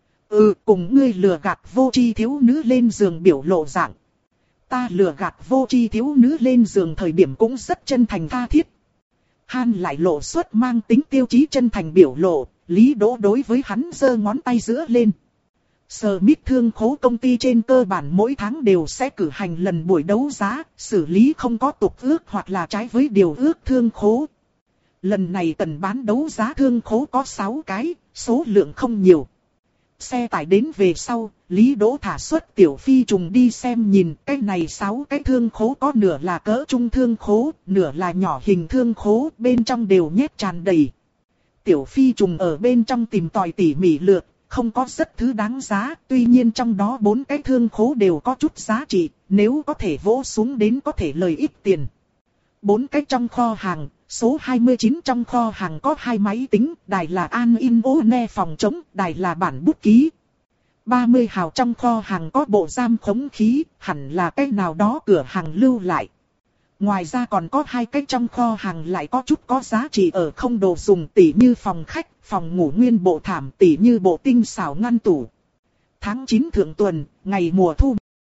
Ừ, cùng ngươi lừa gạt vô tri thiếu nữ lên giường biểu lộ dạng. Ta lừa gạt vô tri thiếu nữ lên giường thời điểm cũng rất chân thành tha thiết. Han lại lộ xuất mang tính tiêu chí chân thành biểu lộ, Lý Đỗ đối với hắn giơ ngón tay giữa lên. Smith thương khố công ty trên cơ bản mỗi tháng đều sẽ cử hành lần buổi đấu giá, xử lý không có tục ước hoặc là trái với điều ước thương khố. Lần này cần bán đấu giá thương khố có sáu cái, số lượng không nhiều. Xe tải đến về sau, Lý Đỗ thả xuất tiểu phi trùng đi xem nhìn, cái này sáu cái thương khố có nửa là cỡ trung thương khố, nửa là nhỏ hình thương khố, bên trong đều nhét tràn đầy. Tiểu phi trùng ở bên trong tìm tòi tỉ mỉ lượt, không có rất thứ đáng giá, tuy nhiên trong đó bốn cái thương khố đều có chút giá trị, nếu có thể vỗ xuống đến có thể lời ít tiền. Bốn cái trong kho hàng, số hai mươi chín trong kho hàng có hai máy tính, đài là an in ô ne phòng chống, đài là bản bút ký. ba mươi hào trong kho hàng có bộ giam khống khí, hẳn là cái nào đó cửa hàng lưu lại. Ngoài ra còn có hai cái trong kho hàng lại có chút có giá trị ở không đồ dùng, tỉ như phòng khách, phòng ngủ nguyên bộ thảm, tỉ như bộ tinh xảo ngăn tủ. Tháng chín thượng tuần, ngày mùa thu.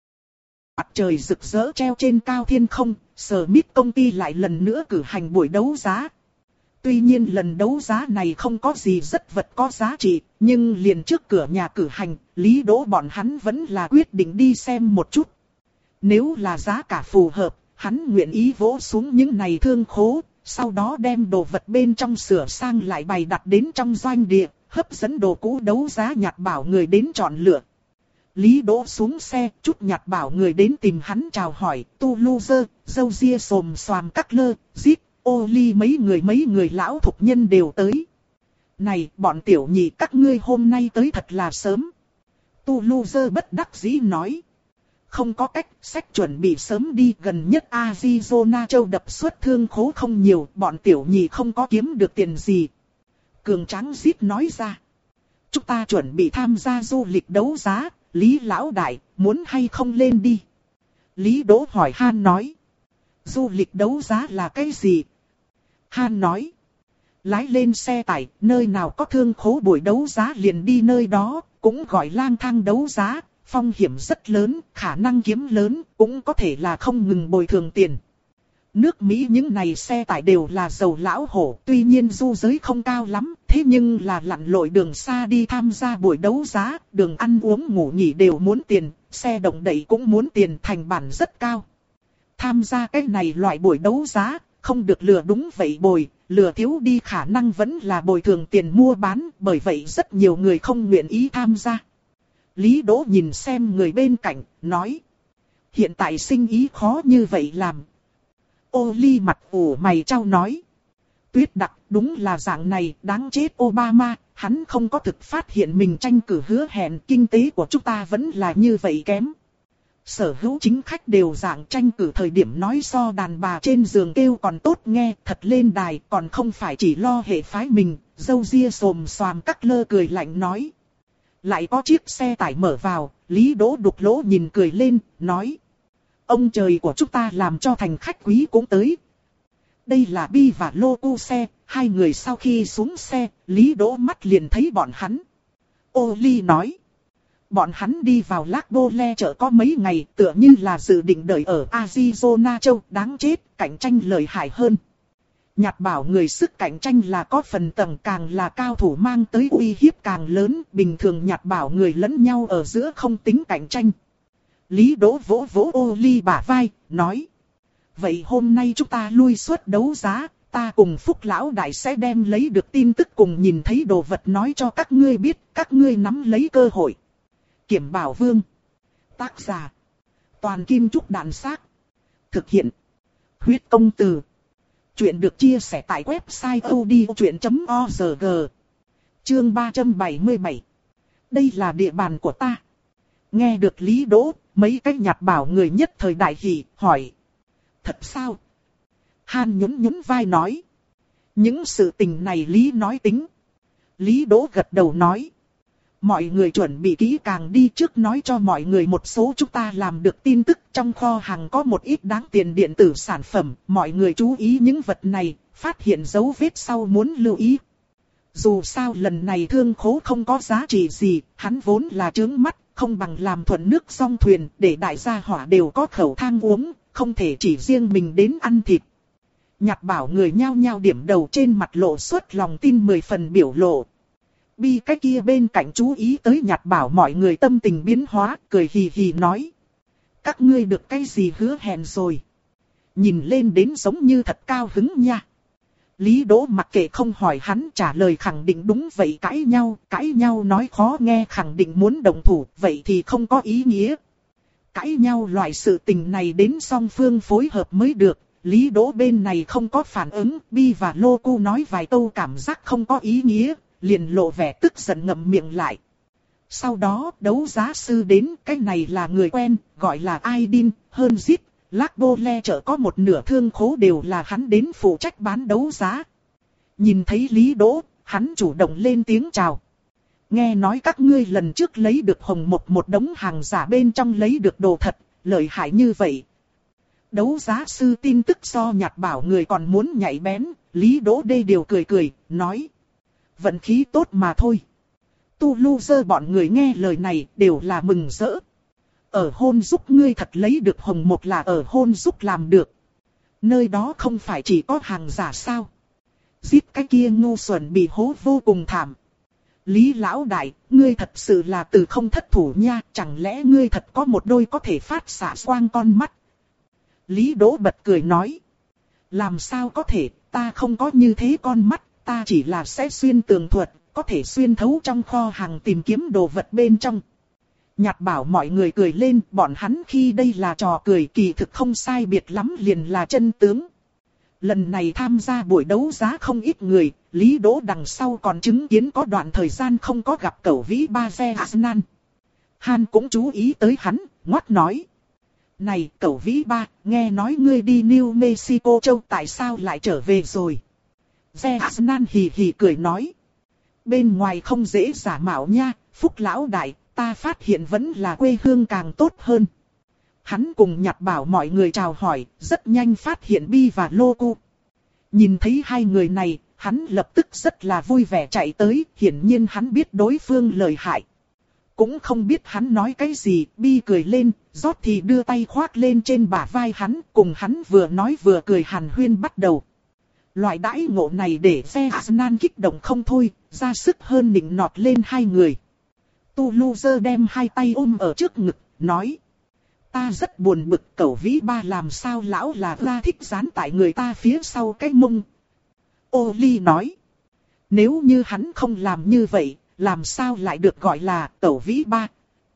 Mặt trời rực rỡ treo trên cao thiên không, Smith công ty lại lần nữa cử hành buổi đấu giá. Tuy nhiên lần đấu giá này không có gì rất vật có giá trị, nhưng liền trước cửa nhà cử hành, Lý Đỗ bọn hắn vẫn là quyết định đi xem một chút. Nếu là giá cả phù hợp, hắn nguyện ý vỗ xuống những này thương khố, sau đó đem đồ vật bên trong sửa sang lại bày đặt đến trong doanh địa, hấp dẫn đồ cũ đấu giá nhặt bảo người đến chọn lựa. Lý Đỗ xuống xe, chút nhặt bảo người đến tìm hắn chào hỏi, tu lu dơ, dâu ria xồm xoàm cắt lơ, giết, ô ly mấy người mấy người lão thục nhân đều tới. Này, bọn tiểu nhị các ngươi hôm nay tới thật là sớm. Tu lu dơ bất đắc dĩ nói. Không có cách, sách chuẩn bị sớm đi, gần nhất Arizona châu đập xuất thương khố không nhiều, bọn tiểu nhị không có kiếm được tiền gì. Cường tráng giết nói ra. Chúng ta chuẩn bị tham gia du lịch đấu giá, Lý lão đại, muốn hay không lên đi? Lý Đỗ hỏi Han nói. Du lịch đấu giá là cái gì? Han nói. Lái lên xe tải, nơi nào có thương khố buổi đấu giá liền đi nơi đó, cũng gọi lang thang đấu giá, phong hiểm rất lớn, khả năng kiếm lớn, cũng có thể là không ngừng bồi thường tiền. Nước Mỹ những này xe tải đều là dầu lão hổ, tuy nhiên du giới không cao lắm, thế nhưng là lặn lội đường xa đi tham gia buổi đấu giá, đường ăn uống ngủ nghỉ đều muốn tiền, xe động đậy cũng muốn tiền, thành bản rất cao. Tham gia cái này loại buổi đấu giá, không được lừa đúng vậy bồi, lừa thiếu đi khả năng vẫn là bồi thường tiền mua bán, bởi vậy rất nhiều người không nguyện ý tham gia. Lý Đỗ nhìn xem người bên cạnh, nói. Hiện tại sinh ý khó như vậy làm. Ô Ly mặt ủ mày trao nói. Tuyết Đặc, đúng là dạng này, đáng chết Obama, hắn không có thực phát hiện mình tranh cử hứa hẹn, kinh tế của chúng ta vẫn là như vậy kém. Sở hữu chính khách đều dạng tranh cử thời điểm nói so đàn bà trên giường kêu còn tốt nghe, thật lên đài còn không phải chỉ lo hệ phái mình, dâu ria xồm xoàm cắc lơ cười lạnh nói. Lại có chiếc xe tải mở vào, Lý Đỗ đục lỗ nhìn cười lên, nói. Ông trời của chúng ta làm cho thành khách quý cũng tới. Đây là Bi và Lô cu xe, hai người sau khi xuống xe, Lý Đỗ mắt liền thấy bọn hắn. Ô Ly nói. Bọn hắn đi vào Lac Bole chợ có mấy ngày, tựa như là dự định đợi ở Arizona châu, đáng chết, cạnh tranh lợi hại hơn. Nhạt bảo người sức cạnh tranh là có phần tầng, càng là cao thủ mang tới uy hiếp càng lớn, bình thường nhạt bảo người lẫn nhau ở giữa không tính cạnh tranh. Lý Đỗ vỗ vỗ Ô Ly bả vai, nói. Vậy hôm nay chúng ta lui suất đấu giá, ta cùng Phúc Lão Đại sẽ đem lấy được tin tức cùng nhìn thấy đồ vật nói cho các ngươi biết, các ngươi nắm lấy cơ hội. Kiểm Bảo Vương. Tác giả. Toàn Kim Trúc Đạn Xác. Thực hiện. Huyết Công Từ. Chuyện được chia sẻ tại website odchuyện chấm org. Chương ba trăm bảy mươi bảy. Đây là địa bàn của ta. Nghe được Lý Đỗ, mấy cái nhạt bảo người nhất thời đại hỉ, hỏi. Thật sao? Han nhún nhún vai nói. Những sự tình này Lý nói tính. Lý Đỗ gật đầu nói. Mọi người chuẩn bị kỹ càng đi, trước nói cho mọi người một số chúng ta làm được tin tức. Trong kho hàng có một ít đáng tiền điện tử sản phẩm, mọi người chú ý những vật này, phát hiện dấu vết sau muốn lưu ý. Dù sao lần này thương khố không có giá trị gì, hắn vốn là trướng mắt, không bằng làm thuận nước song thuyền, để đại gia hỏa đều có khẩu thang uống, không thể chỉ riêng mình đến ăn thịt. Nhạt bảo người nhao nhao điểm đầu, trên mặt lộ suốt lòng tin mười phần biểu lộ. Bi cái kia bên cạnh chú ý tới nhạt bảo mọi người tâm tình biến hóa, cười hì hì nói. Các ngươi được cái gì hứa hẹn rồi? Nhìn lên đến giống như thật cao hứng nha. Lý Đỗ mặc kệ không hỏi hắn, trả lời khẳng định đúng vậy. Cãi nhau, cãi nhau nói khó nghe, khẳng định muốn đồng thủ, vậy thì không có ý nghĩa. Cãi nhau loại sự tình này đến song phương phối hợp mới được. Lý Đỗ bên này không có phản ứng, Bi và Lô Cu nói vài câu cảm giác không có ý nghĩa, liền lộ vẻ tức giận ngậm miệng lại. Sau đó đấu giá sư đến, cái này là người quen, gọi là Aydin, hơn zip. Lac Bole chợ có một nửa thương khố đều là hắn đến phụ trách bán đấu giá. Nhìn thấy Lý Đỗ, hắn chủ động lên tiếng chào. Nghe nói các ngươi lần trước lấy được hồng một một đống hàng giả bên trong lấy được đồ thật, lợi hại như vậy. Đấu giá sư tin tức so nhạt bảo người còn muốn nhạy bén, Lý Đỗ đê điều cười cười, nói. Vận khí tốt mà thôi. Tu loser bọn người nghe lời này đều là mừng rỡ. Ở hôn giúp ngươi thật lấy được hồng một là ở hôn giúp làm được. Nơi đó không phải chỉ có hàng giả sao. Giết cái kia ngu xuẩn bị hố vô cùng thảm. Lý Lão Đại, ngươi thật sự là từ không thất thủ nha, chẳng lẽ ngươi thật có một đôi có thể phát xạ quang con mắt. Lý Đỗ bật cười nói. Làm sao có thể, ta không có như thế con mắt, ta chỉ là sẽ xuyên tường thuật, có thể xuyên thấu trong kho hàng tìm kiếm đồ vật bên trong. Nhạt bảo mọi người cười lên, bọn hắn khi đây là trò cười kỳ thực không sai biệt lắm liền là chân tướng. Lần này tham gia buổi đấu giá không ít người, Lý Đỗ đằng sau còn chứng kiến có đoạn thời gian không có gặp cẩu vĩ ba xe Asnan. Han cũng chú ý tới hắn, ngoắt nói. Này cẩu vĩ ba, nghe nói ngươi đi New Mexico châu tại sao lại trở về rồi? Xe Asnan hì hì cười nói. Bên ngoài không dễ giả mạo nha, Phúc Lão Đại, ta phát hiện vẫn là quê hương càng tốt hơn. Hắn cùng nhạt bảo mọi người chào hỏi, rất nhanh phát hiện Bi và Lô Cu. Nhìn thấy hai người này, hắn lập tức rất là vui vẻ chạy tới, hiển nhiên hắn biết đối phương lợi hại. Cũng không biết hắn nói cái gì, Bi cười lên, Rót thì đưa tay khoác lên trên bả vai hắn, cùng hắn vừa nói vừa cười hàn huyên bắt đầu. Loại đãi ngộ này để phe Arsenal kích động không thôi, ra sức hơn nịnh nọt lên hai người. Toulouse đem hai tay ôm ở trước ngực, nói. Ta rất buồn bực, cẩu vĩ ba làm sao lão là ra thích dán tại người ta phía sau cái mông. Oli nói. Nếu như hắn không làm như vậy, làm sao lại được gọi là cẩu vĩ ba?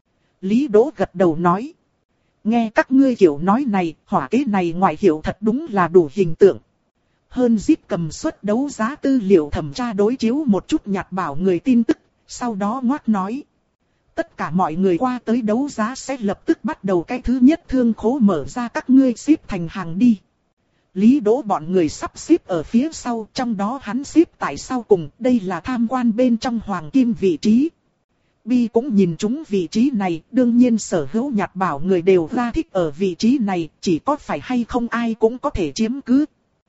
Lý Đỗ gật đầu nói. Nghe các ngươi kiểu nói này, hỏa kế này ngoại hiệu thật đúng là đủ hình tượng. Hơn zip cầm suất đấu giá tư liệu thẩm tra đối chiếu một chút nhặt bảo người tin tức, sau đó ngoác nói. Tất cả mọi người qua tới đấu giá sẽ lập tức bắt đầu cái thứ nhất thương khố mở ra, các ngươi xếp thành hàng đi. Lý Đỗ bọn người sắp xếp ở phía sau, trong đó hắn xếp tại sau cùng, đây là tham quan bên trong hoàng kim vị trí. Bi cũng nhìn trúng vị trí này, đương nhiên sở hữu nhặt bảo người đều ra thích ở vị trí này, chỉ có phải hay không ai cũng có thể chiếm cứ.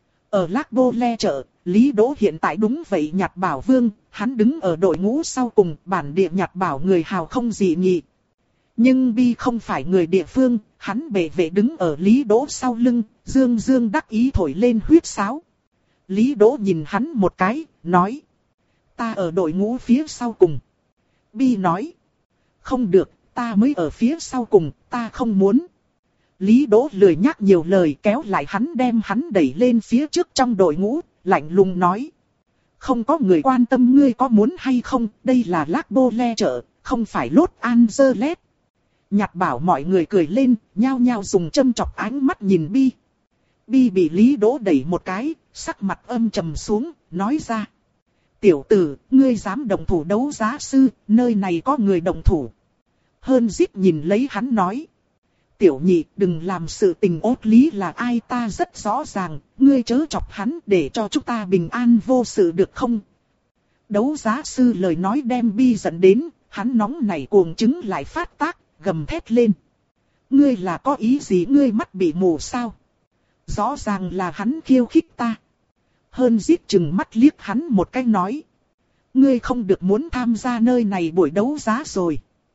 Ở Lac Bole chợ, Lý Đỗ hiện tại đúng vậy nhặt bảo vương, hắn đứng ở đội ngũ sau cùng, bản địa nhặt bảo người hào không dị nghị. Nhưng Bi không phải người địa phương, hắn bệ vệ đứng ở Lý Đỗ sau lưng, dương dương đắc ý thổi lên huýt sáo. Lý Đỗ nhìn hắn một cái, nói. Ta ở đội ngũ phía sau cùng. Bi nói. Không được, ta mới ở phía sau cùng, ta không muốn. Lý Đỗ lười nhắc nhiều lời, kéo lại hắn đem hắn đẩy lên phía trước trong đội ngũ, lạnh lùng nói. Không có người quan tâm ngươi có muốn hay không, đây là Lac Bole chợ, không phải Los Angeles. Nhặt bảo mọi người cười lên, nhao nhao dùng châm chọc ánh mắt nhìn Bi. Bi bị Lý Đỗ đẩy một cái, sắc mặt âm trầm xuống, nói ra. Tiểu tử, ngươi dám động thủ đấu giá sư, nơi này có người động thủ. Hơn zip nhìn lấy hắn nói. Tiểu nhị, đừng làm sự tình ốt lý là ai ta rất rõ ràng, ngươi chớ chọc hắn để cho chúng ta bình an vô sự được không? Đấu giá sư lời nói đem Bi dẫn đến, hắn nóng nảy cuồng chứng lại phát tác, gầm thét lên. Ngươi là có ý gì, ngươi mắt bị mù sao? Rõ ràng là hắn khiêu khích ta. Hơn giết chừng mắt liếc hắn một cái nói. Ngươi không được muốn tham gia nơi này buổi đấu giá rồi.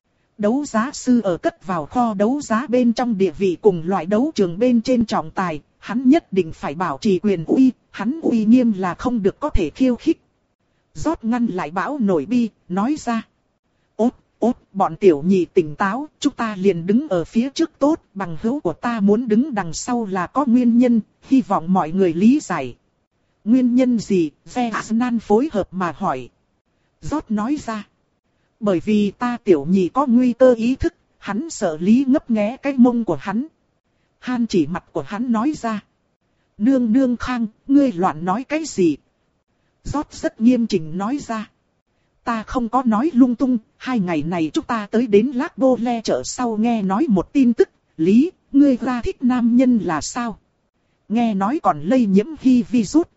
Đấu giá sư ở cất vào kho đấu giá bên trong địa vị cùng loại đấu trường bên trên trọng tài, hắn nhất định phải bảo trì quyền uy, hắn uy nghiêm là không được có thể khiêu khích. Rót ngăn lại bão nổi Bi, nói ra. Ốt, ốt, bọn tiểu nhị tỉnh táo, chúng ta liền đứng ở phía trước tốt, bằng hữu của ta muốn đứng đằng sau là có nguyên nhân, hy vọng mọi người lý giải. Nguyên nhân gì, phe Arsenal phối hợp mà hỏi. Rót nói ra. Bởi vì ta tiểu nhị có nguy cơ ý thức, hắn sợ Lý ngấp nghé cái mông của hắn. Han chỉ mặt của hắn nói ra. Nương nương Khang, ngươi loạn nói cái gì? Rót rất nghiêm chỉnh nói ra. Ta không có nói lung tung, hai ngày này chúng ta tới đến Lac Bole chợ sau nghe nói một tin tức. Lý, ngươi ra thích nam nhân là sao? Nghe nói còn lây nhiễm hi virus.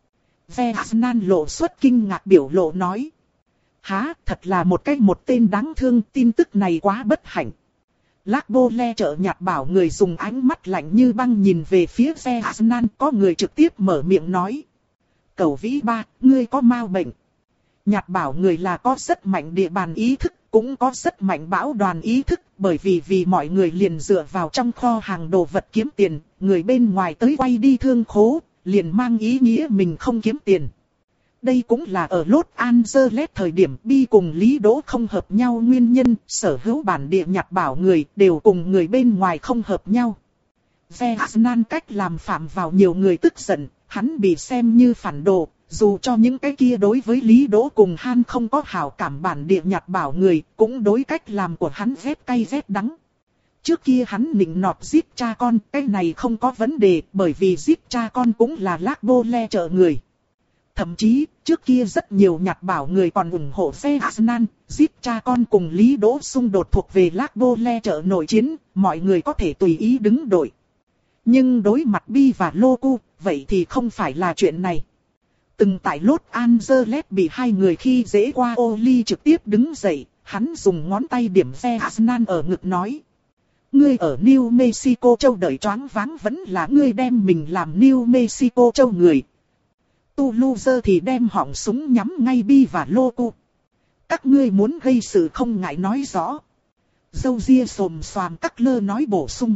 Ve Arsenal lộ xuất kinh ngạc biểu lộ nói. Há, thật là một cái một tên đáng thương, tin tức này quá bất hạnh. Lac Bole chợ nhặt bảo người dùng ánh mắt lạnh như băng nhìn về phía Ve Arsenal, có người trực tiếp mở miệng nói. Cẩu vĩ ba, ngươi có mau bệnh. Nhặt bảo người là có rất mạnh địa bàn ý thức, cũng có rất mạnh bão đoàn ý thức, bởi vì vì mọi người liền dựa vào trong kho hàng đồ vật kiếm tiền, người bên ngoài tới quay đi thương khố, liền mang ý nghĩa mình không kiếm tiền. Đây cũng là ở Los Angeles thời điểm Bi cùng Lý Đỗ không hợp nhau nguyên nhân, sở hữu bản địa nhặt bảo người đều cùng người bên ngoài không hợp nhau. Ve Arsenal cách làm phạm vào nhiều người tức giận, hắn bị xem như phản đồ, dù cho những cái kia đối với Lý Đỗ cùng Han không có hảo cảm bản địa nhặt bảo người, cũng đối cách làm của hắn ghét cay ghét đắng. Trước kia hắn nịnh nọt giết cha con, cái này không có vấn đề, bởi vì giết cha con cũng là Lac Bole chợ người. Thậm chí, trước kia rất nhiều nhặt bảo người còn ủng hộ phe Arsenal, giết cha con cùng Lý Đỗ xung đột thuộc về Lac Bole chợ nội chiến, mọi người có thể tùy ý đứng đội. Nhưng đối mặt Bi và Loku, vậy thì không phải là chuyện này. Từng tại Los Angeles bị hai người khi dễ qua Oli trực tiếp đứng dậy, hắn dùng ngón tay điểm phe Arsenal ở ngực nói. Ngươi ở New Mexico châu đợi choáng váng vẫn là ngươi đem mình làm New Mexico châu người. Toulouse thì đem họng súng nhắm ngay Bi và Loku. Các ngươi muốn gây sự không ngại nói rõ. Dâu ria xồm xoàm Cắt Lơ nói bổ sung.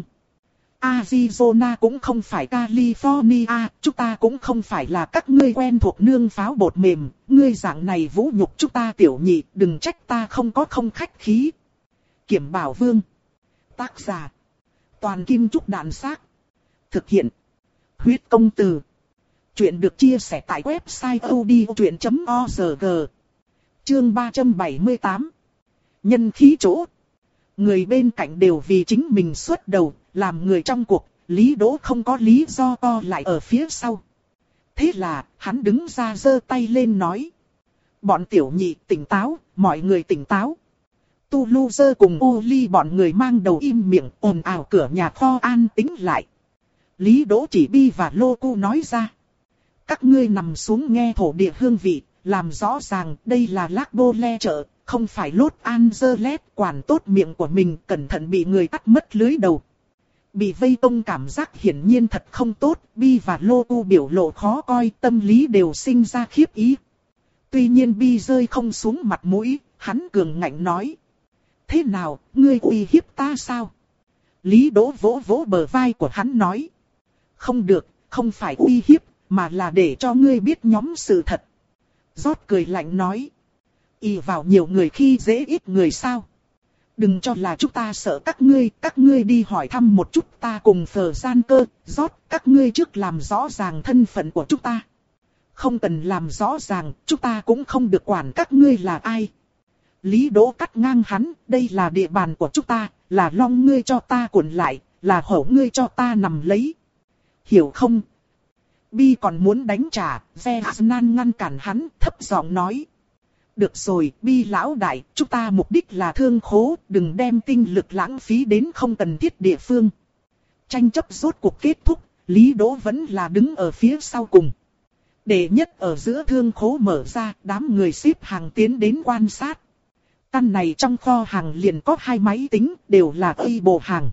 Arizona cũng không phải California, chúng ta cũng không phải là các ngươi quen thuộc nương pháo bột mềm, ngươi dạng này vũ nhục chúng ta tiểu nhị, đừng trách ta không có không khách khí. Kiểm Bảo Vương. Tác giả. Toàn Kim Trúc Đạn Xác. Thực hiện. Huyết Công Từ. Chuyện được chia sẻ tại website odchuyện chấm org. Chương ba trăm bảy mươi tám. Nhân khí chỗ. Người bên cạnh đều vì chính mình xuất đầu, làm người trong cuộc, Lý Đỗ không có lý do co lại ở phía sau. Thế là, hắn đứng ra giơ tay lên nói. Bọn tiểu nhị tỉnh táo, mọi người tỉnh táo. Tu Lu Dơ cùng Ô Ly bọn người mang đầu im miệng ồn ào, cửa nhà kho an tĩnh lại. Lý Đỗ chỉ Bi và Lô Cu nói ra. Các ngươi nằm xuống nghe thổ địa hương vị, làm rõ ràng đây là Lác Bô Le chợ, không phải Los Angeles. Quản tốt miệng của mình, cẩn thận bị người cắt mất lưới đầu. Bị vây công cảm giác hiển nhiên thật không tốt, Bi và Lô Cu biểu lộ khó coi, tâm lý đều sinh ra khiếp ý. Tuy nhiên Bi rơi không xuống mặt mũi, hắn cường ngạnh nói. Thế nào, ngươi uy hiếp ta sao? Lý Đỗ vỗ vỗ bờ vai của hắn nói. Không được, không phải uy hiếp, mà là để cho ngươi biết nhóm sự thật. Rót cười lạnh nói. Ỷ vào nhiều người khi dễ ít người sao? Đừng cho là chúng ta sợ các ngươi, các ngươi đi hỏi thăm một chút ta cùng Phở Gian Cơ, rót các ngươi trước làm rõ ràng thân phận của chúng ta. Không cần làm rõ ràng, chúng ta cũng không được quản các ngươi là ai. Lý Đỗ cắt ngang hắn, đây là địa bàn của chúng ta, là long ngươi cho ta cuộn lại, là hổ ngươi cho ta nằm lấy. Hiểu không? Bi còn muốn đánh trả, Veaznan ngăn cản hắn, thấp giọng nói. Được rồi, Bi lão đại, chúng ta mục đích là thương khố, đừng đem tinh lực lãng phí đến không cần thiết địa phương. Tranh chấp rốt cuộc kết thúc, Lý Đỗ vẫn là đứng ở phía sau cùng. Đệ nhất ở giữa thương khố mở ra, đám người xếp hàng tiến đến quan sát. Căn này trong kho hàng liền có hai máy tính, đều là A bộ hàng.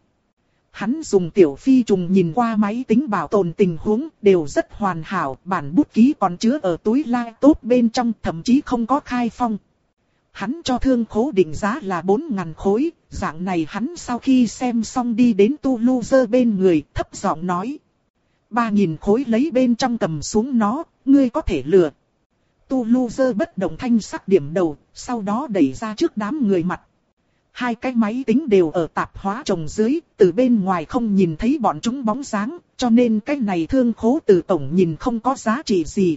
Hắn dùng tiểu phi trùng nhìn qua máy tính bảo tồn tình huống, đều rất hoàn hảo, bản bút ký còn chứa ở túi laptop bên trong, thậm chí không có khai phong. Hắn cho thương khố định giá là bốn ngàn khối, dạng này hắn sau khi xem xong đi đến Tu Lu Dơ bên người, thấp giọng nói. ba nghìn khối lấy bên trong cầm xuống nó, ngươi có thể lừa. Tu Lu Dơ bất động thanh sắc điểm đầu, sau đó đẩy ra trước đám người mặt. Hai cái máy tính đều ở tạp hóa trồng dưới, từ bên ngoài không nhìn thấy bọn chúng bóng dáng, cho nên cái này thương khố từ tổng nhìn không có giá trị gì.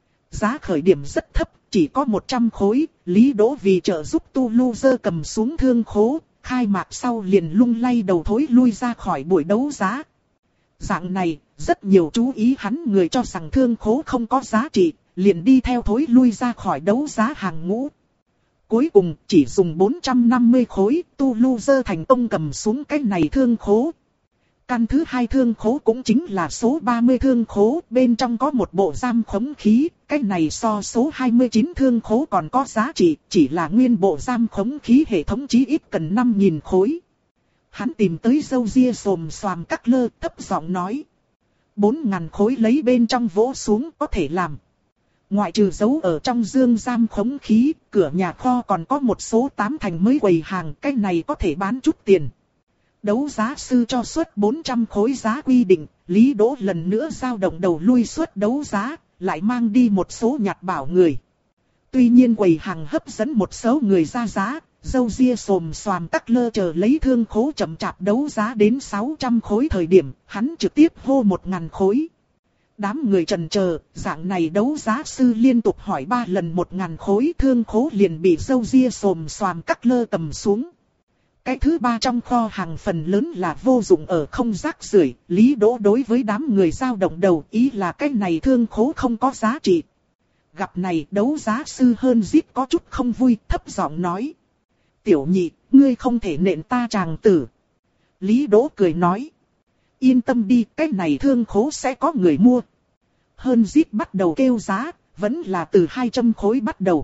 Giá khởi điểm rất thấp, chỉ có một trăm khối, Lý Đỗ vì trợ giúp Tu Lu Dơ cầm xuống thương khố, khai mạc sau liền lung lay đầu thối lui ra khỏi buổi đấu giá. Dạng này, rất nhiều chú ý hắn người cho rằng thương khố không có giá trị, liền đi theo thối lui ra khỏi đấu giá hàng ngũ. Cuối cùng chỉ dùng bốn trăm năm mươi khối, Tu Lu Dơ thành công cầm xuống cái này thương khố. Căn thứ hai thương khố cũng chính là số ba mươi thương khố, bên trong có một bộ giam khống khí, cái này so số hai mươi chín thương khố còn có giá trị, chỉ là nguyên bộ giam khống khí hệ thống chí ít cần năm nghìn khối. Hắn tìm tới râu ria xồm xoàm Cắt Lơ, thấp giọng nói. bốn ngàn khối lấy bên trong vỗ xuống có thể làm. Ngoại trừ giấu ở trong dương giam khống khí, cửa nhà kho còn có một số tám thành mới quầy hàng, cái này có thể bán chút tiền. Đấu giá sư cho suất bốn trăm khối giá quy định, Lý Đỗ lần nữa dao động đầu lui suất đấu giá, lại mang đi một số nhặt bảo người. Tuy nhiên quầy hàng hấp dẫn một số người ra giá, râu ria xồm xoàm Cắt Lơ chờ lấy thương khố chậm chạp đấu giá đến sáu trăm khối thời điểm, hắn trực tiếp hô một nghìn khối. Đám người trần chờ, dạng này đấu giá sư liên tục hỏi ba lần một ngàn khối, thương khố liền bị râu ria xồm xoàm Cắt Lơ cầm xuống. Cái thứ ba trong kho hàng phần lớn là vô dụng ở không rác rưởi, Lý Đỗ đối với đám người dao động đầu, ý là cái này thương khố không có giá trị. Gặp này đấu giá sư hơn giết có chút không vui, thấp giọng nói. Tiểu nhị, ngươi không thể nện ta chàng tử. Lý Đỗ cười nói. Yên tâm đi, cái này thương khố sẽ có người mua. Hơn giết bắt đầu kêu giá, vẫn là từ hai trăm khối bắt đầu.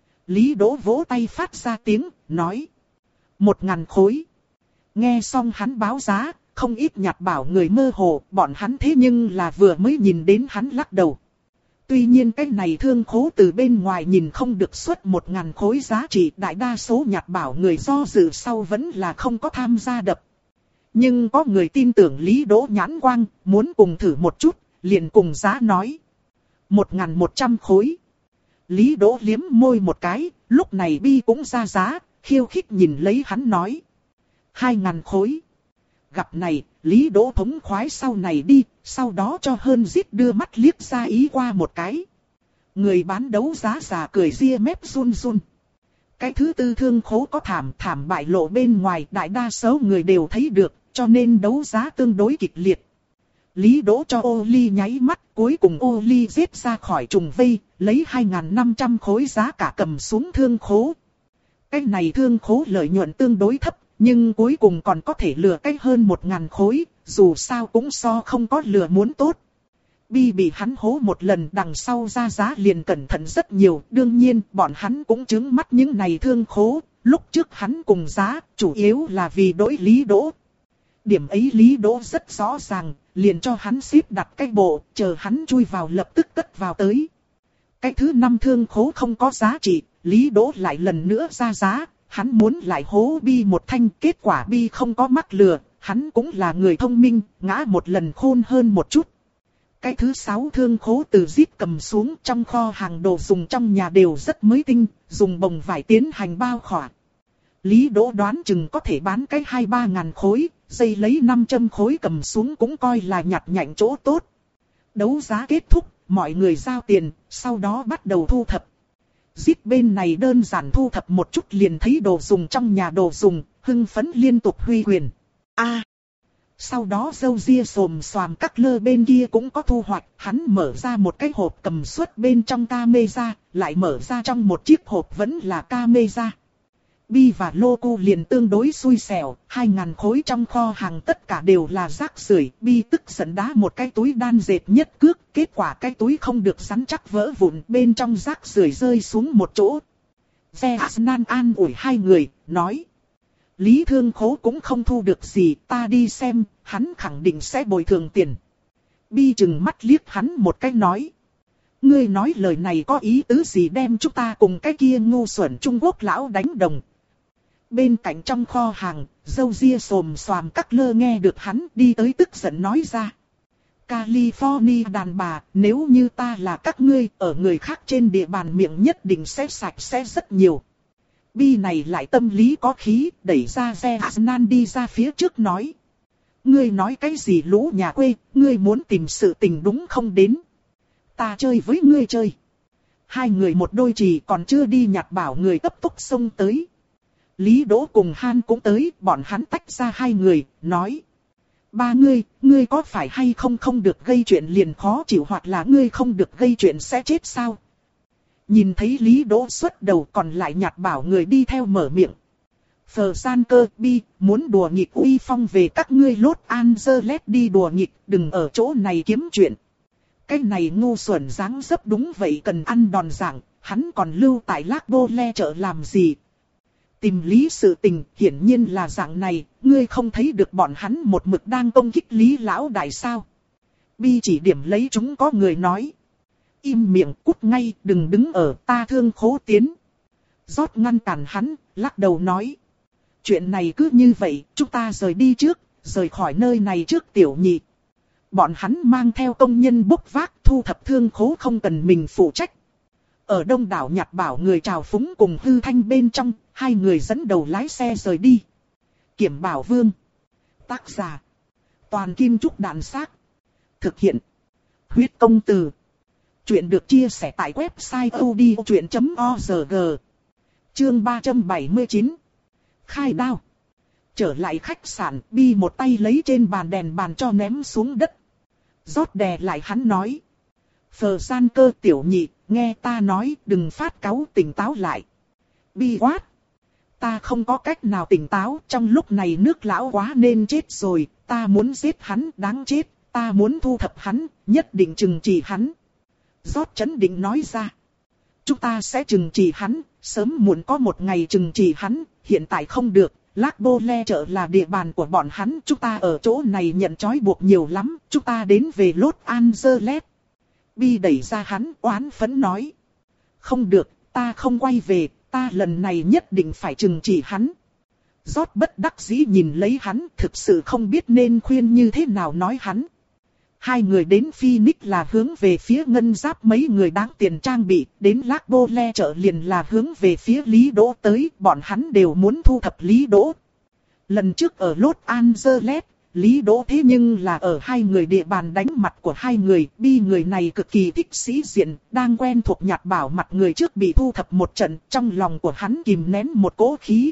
Lý Đỗ vỗ tay phát ra tiếng, nói. Một ngàn khối. Nghe xong hắn báo giá, không ít nhặt bảo người mơ hồ, bọn hắn thế nhưng là vừa mới nhìn đến hắn lắc đầu. Tuy nhiên cái này thương khố từ bên ngoài nhìn không được xuất một ngàn khối giá trị, đại đa số nhặt bảo người do dự sau vẫn là không có tham gia đập. Nhưng có người tin tưởng Lý Đỗ nhãn quang, muốn cùng thử một chút, liền cùng giá nói. Một ngàn một trăm khối. Lý Đỗ liếm môi một cái, lúc này Bi cũng ra giá, khiêu khích nhìn lấy hắn nói. Hai ngàn khối. Gặp này, Lý Đỗ thống khoái sau này đi, sau đó cho hơn giết đưa mắt liếc ra ý qua một cái. Người bán đấu giá già cười ria mép run run. Cái thứ tư thương khố có thảm thảm bại lộ bên ngoài, đại đa số người đều thấy được, cho nên đấu giá tương đối kịch liệt. Lý Đỗ cho Ô Ly nháy mắt, cuối cùng Ô Ly giết ra khỏi trùng vây, lấy hai nghìn năm trăm khối giá cả cầm xuống thương khố. Cái này thương khố lợi nhuận tương đối thấp, nhưng cuối cùng còn có thể lừa cái hơn một ngàn khối, dù sao cũng so không có lừa muốn tốt. Bi bị hắn hố một lần, đằng sau ra giá liền cẩn thận rất nhiều, đương nhiên bọn hắn cũng trướng mắt những này thương khố, lúc trước hắn cùng giá, chủ yếu là vì đối Lý Đỗ. Điểm ấy Lý Đỗ rất rõ ràng, liền cho hắn xếp đặt cái bộ, chờ hắn chui vào lập tức cất vào tới. Cái thứ năm thương khố không có giá trị, Lý Đỗ lại lần nữa ra giá, hắn muốn lại hố Bi một thanh, kết quả Bi không có mắc lừa, hắn cũng là người thông minh, ngã một lần khôn hơn một chút. Cái thứ sáu thương khố từ zip cầm xuống, trong kho hàng đồ dùng trong nhà đều rất mới tinh, dùng bồng vải tiến hành bao khỏa. Lý Đỗ đoán chừng có thể bán cái hai ba ngàn khối, dây lấy năm trăm khối cầm xuống cũng coi là nhặt nhạnh chỗ tốt. Đấu giá kết thúc, mọi người giao tiền, sau đó bắt đầu thu thập. Zip bên này đơn giản thu thập một chút liền thấy đồ dùng trong nhà đồ dùng, hưng phấn liên tục huy quyền. A. À, sau đó dâu ria xồm xoàm các lơ bên kia cũng có thu hoạch, hắn mở ra một cái hộp cầm suất bên trong camera, lại mở ra trong một chiếc hộp vẫn là camera. Bi và Loku liền tương đối xui xẻo, hai ngàn khối trong kho hàng tất cả đều là rác rưởi. Bi tức giận đá một cái túi đan dệt nhất cước, kết quả cái túi không được rắn chắc vỡ vụn, bên trong rác rưởi rơi xuống một chỗ. Zeasnan an ủi hai người, nói. Lý thương khố cũng không thu được gì, ta đi xem, hắn khẳng định sẽ bồi thường tiền. Bi chừng mắt liếc hắn một cái nói. Ngươi nói lời này có ý tứ gì, đem chúng ta cùng cái kia ngu xuẩn Trung Quốc lão đánh đồng. Bên cạnh trong kho hàng, dâu ria xồm xoàm các lơ nghe được hắn đi tới tức giận nói ra. California đàn bà, nếu như ta là các ngươi, ở người khác trên địa bàn miệng nhất định sẽ sạch sẽ rất nhiều. Bi này lại tâm lý có khí, đẩy ra xe Asnan đi ra phía trước nói. Ngươi nói cái gì lũ nhà quê, ngươi muốn tìm sự tình đúng không đến. Ta chơi với ngươi chơi. Hai người một đôi chỉ còn chưa đi nhặt bảo người cấp tốc xông tới. Lý Đỗ cùng Han cũng tới, bọn hắn tách ra hai người, nói. Ba ngươi, ngươi có phải hay không không được gây chuyện liền khó chịu, hoặc là ngươi không được gây chuyện sẽ chết sao? Nhìn thấy Lý Đỗ xuất đầu, còn lại nhặt bảo người đi theo mở miệng. Phờ San Cơ Bi, muốn đùa nghịch uy phong về các ngươi Los Angeles đi đùa nghịch, đừng ở chỗ này kiếm chuyện. Cái này ngu xuẩn dáng dấp đúng vậy cần ăn đòn giảng, hắn còn lưu tại Lac Bô Le chợ làm gì? Tìm lý sự tình, hiển nhiên là dạng này, ngươi không thấy được bọn hắn một mực đang công kích Lý lão đại sao? Bi chỉ điểm lấy chúng có người nói. Im miệng cút ngay, đừng đứng ở ta thương khố tiến. Rót ngăn cản hắn, lắc đầu nói. Chuyện này cứ như vậy, chúng ta rời đi trước, rời khỏi nơi này trước tiểu nhị. Bọn hắn mang theo công nhân bốc vác thu thập thương khố không cần mình phụ trách. Ở đông đảo nhặt bảo người trào phúng cùng hư thanh bên trong, hai người dẫn đầu lái xe rời đi. Kiểm Bảo Vương. Tác giả. Toàn Kim Trúc Đàn Xác. Thực hiện. Huyết Công Từ. Chuyện được chia sẻ tại website odchuyện chấm org. Chương ba trăm bảy mươi chín. Khai đao. Trở lại khách sạn, Bi một tay lấy trên bàn đèn bàn cho ném xuống đất. Rót đè lại hắn nói. Phờ San Cơ tiểu nhị, nghe ta nói đừng phát cáu, tỉnh táo lại. Bi quát. Ta không có cách nào tỉnh táo, trong lúc này nước lão quá nên chết rồi, ta muốn giết hắn, đáng chết, ta muốn thu thập hắn, nhất định trừng trị hắn. Rót chấn định nói ra. Chúng ta sẽ trừng trị hắn, sớm muộn có một ngày trừng trị hắn, hiện tại không được. Lac Bô Le chợ là địa bàn của bọn hắn, chúng ta ở chỗ này nhận trói buộc nhiều lắm, chúng ta đến về Los Angeles. Bi đẩy ra hắn oán phẫn nói. Không được, ta không quay về, ta lần này nhất định phải trừng trị hắn. Rót bất đắc dĩ nhìn lấy hắn, thực sự không biết nên khuyên như thế nào nói hắn. Hai người đến Phoenix là hướng về phía ngân giáp mấy người đáng tiền trang bị, đến Lac Bô Le chợ liền là hướng về phía Lý Đỗ tới, bọn hắn đều muốn thu thập Lý Đỗ. Lần trước ở Los Angeles, Lý Đỗ thế nhưng là ở hai người địa bàn đánh mặt của hai người, Bi người này cực kỳ thích sĩ diện, đang quen thuộc nhặt bảo mặt người trước bị thu thập một trận, trong lòng của hắn kìm nén một cỗ khí.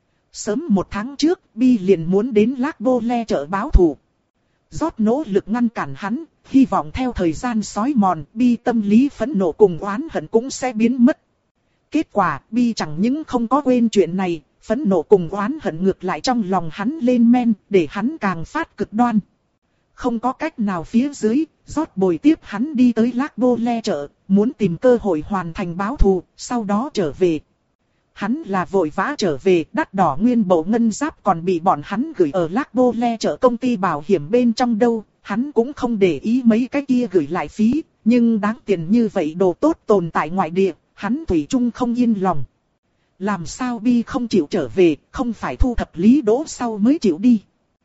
Sớm một tháng trước, Bi liền muốn đến Lac Bô Le chợ báo thù. Rót nỗ lực ngăn cản hắn, hy vọng theo thời gian sói mòn, Bi tâm lý phẫn nộ cùng oán hận cũng sẽ biến mất. Kết quả, Bi chẳng những không có quên chuyện này, phẫn nộ cùng oán hận ngược lại trong lòng hắn lên men, để hắn càng phát cực đoan. Không có cách nào phía dưới, rót bồi tiếp hắn đi tới Lac Bô Le chợ, muốn tìm cơ hội hoàn thành báo thù, sau đó trở về. Hắn là vội vã trở về, đắt đỏ nguyên bộ ngân giáp còn bị bọn hắn gửi ở Lac Bô Le chợ công ty bảo hiểm bên trong đâu, hắn cũng không để ý mấy cái kia gửi lại phí, nhưng đáng tiền như vậy đồ tốt tồn tại ngoại địa, hắn thủy chung không yên lòng. Làm sao Bi không chịu trở về, không phải thu thập Lý Đỗ sau mới chịu đi.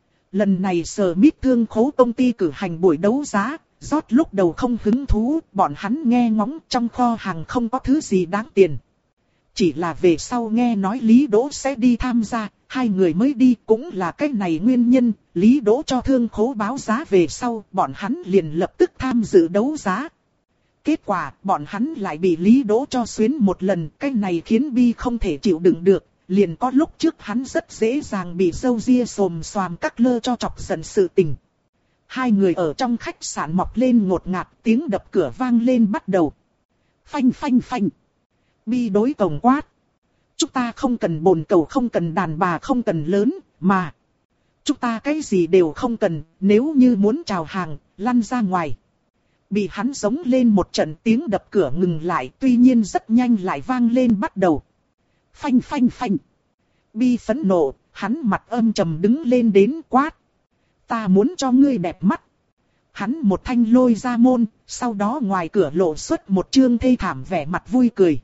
Lần này Smith thương khố công ty cử hành buổi đấu giá, rót lúc đầu không hứng thú, bọn hắn nghe ngóng trong kho hàng không có thứ gì đáng tiền. Chỉ là về sau nghe nói Lý Đỗ sẽ đi tham gia, hai người mới đi cũng là cái này nguyên nhân, Lý Đỗ cho thương khố báo giá về sau, bọn hắn liền lập tức tham dự đấu giá. Kết quả, bọn hắn lại bị Lý Đỗ cho xuyến một lần, cái này khiến Bi không thể chịu đựng được, liền có lúc trước hắn rất dễ dàng bị râu ria xồm xoàm cắt lơ cho chọc giận sự tình. Hai người ở trong khách sạn mọc lên ngột ngạt, tiếng đập cửa vang lên bắt đầu. Phanh phanh phanh. Bi đối cổng quát. Chúng ta không cần bồn cầu, không cần đàn bà, không cần lớn, mà. Chúng ta cái gì đều không cần, nếu như muốn chào hàng, lăn ra ngoài. Bị hắn giống lên một trận, tiếng đập cửa ngừng lại, tuy nhiên rất nhanh lại vang lên bắt đầu. Phanh phanh phanh. Bi phẫn nộ, hắn mặt âm trầm đứng lên đến quát. Ta muốn cho ngươi đẹp mắt. Hắn một thanh lôi ra môn, sau đó ngoài cửa lộ xuất một trương thê thảm vẻ mặt vui cười.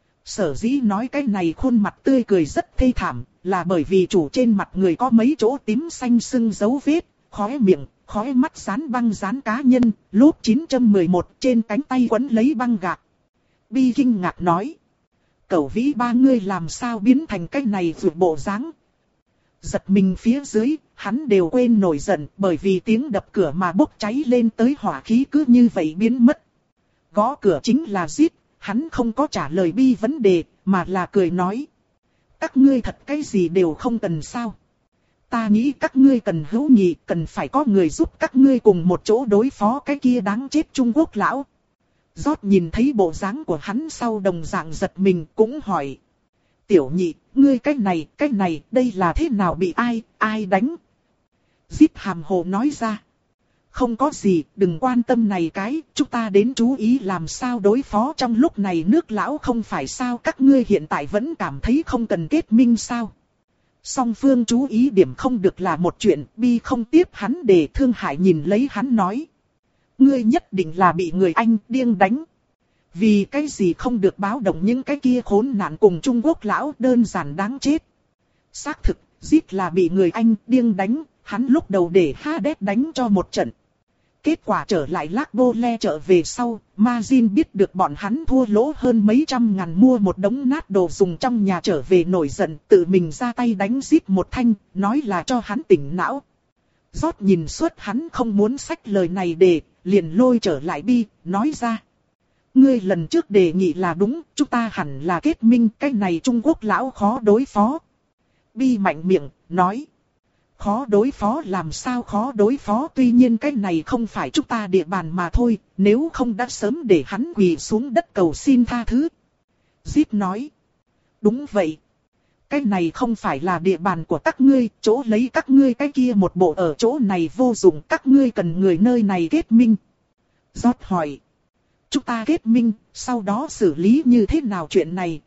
Sở dĩ nói cái này khuôn mặt tươi cười rất thê thảm, là bởi vì chủ trên mặt người có mấy chỗ tím xanh sưng dấu vết, khóe miệng, khóe mắt dán băng dán cá nhân, lốp chín một một trên cánh tay quấn lấy băng gạc. Bi kinh ngạc nói. Cẩu vĩ ba ngươi làm sao biến thành cái này vượt bộ dáng. Giật mình phía dưới, hắn đều quên nổi giận bởi vì tiếng đập cửa mà bốc cháy lên tới hỏa khí cứ như vậy biến mất. Gõ cửa chính là giết, hắn không có trả lời Bi vấn đề, mà là cười nói. Các ngươi thật cái gì đều không cần sao. Ta nghĩ các ngươi cần hữu nghị, cần phải có người giúp các ngươi cùng một chỗ đối phó cái kia đáng chết Trung Quốc lão. Rót nhìn thấy bộ dáng của hắn sau đồng dạng giật mình cũng hỏi. Tiểu nhị, ngươi cái này, cái này, đây là thế nào bị ai, ai đánh? Zip hàm hồ nói ra. Không có gì, đừng quan tâm này cái, chúng ta đến chú ý làm sao đối phó trong lúc này nước lão không phải sao các ngươi hiện tại vẫn cảm thấy không cần kết minh sao. Song phương chú ý điểm không được là một chuyện, Bi không tiếp hắn để Thương Hải nhìn lấy hắn nói. Ngươi nhất định là bị người Anh điên đánh. Vì cái gì không được báo động những cái kia khốn nạn cùng Trung Quốc lão đơn giản đáng chết. Xác thực, giết là bị người Anh điên đánh, hắn lúc đầu để Hades đánh cho một trận. Kết quả trở lại Lac Bô Le chợ về sau, Majin biết được bọn hắn thua lỗ hơn mấy trăm ngàn mua một đống nát đồ dùng trong nhà trở về nổi giận, tự mình ra tay đánh giết một thanh, nói là cho hắn tỉnh não. Rót nhìn suốt hắn không muốn xách lời này để, liền lôi trở lại Bi, nói ra. Ngươi lần trước đề nghị là đúng, chúng ta hẳn là kết minh, cái này Trung Quốc lão khó đối phó. Bi mạnh miệng, nói. Khó đối phó làm sao khó đối phó, tuy nhiên cái này không phải chúng ta địa bàn mà thôi, nếu không đã sớm để hắn quỳ xuống đất cầu xin tha thứ. Zip nói. Đúng vậy. Cái này không phải là địa bàn của các ngươi, chỗ lấy các ngươi cái kia một bộ ở chỗ này vô dụng, các ngươi cần người nơi này kết minh. Rót hỏi. Chúng ta kết minh, sau đó xử lý như thế nào chuyện này?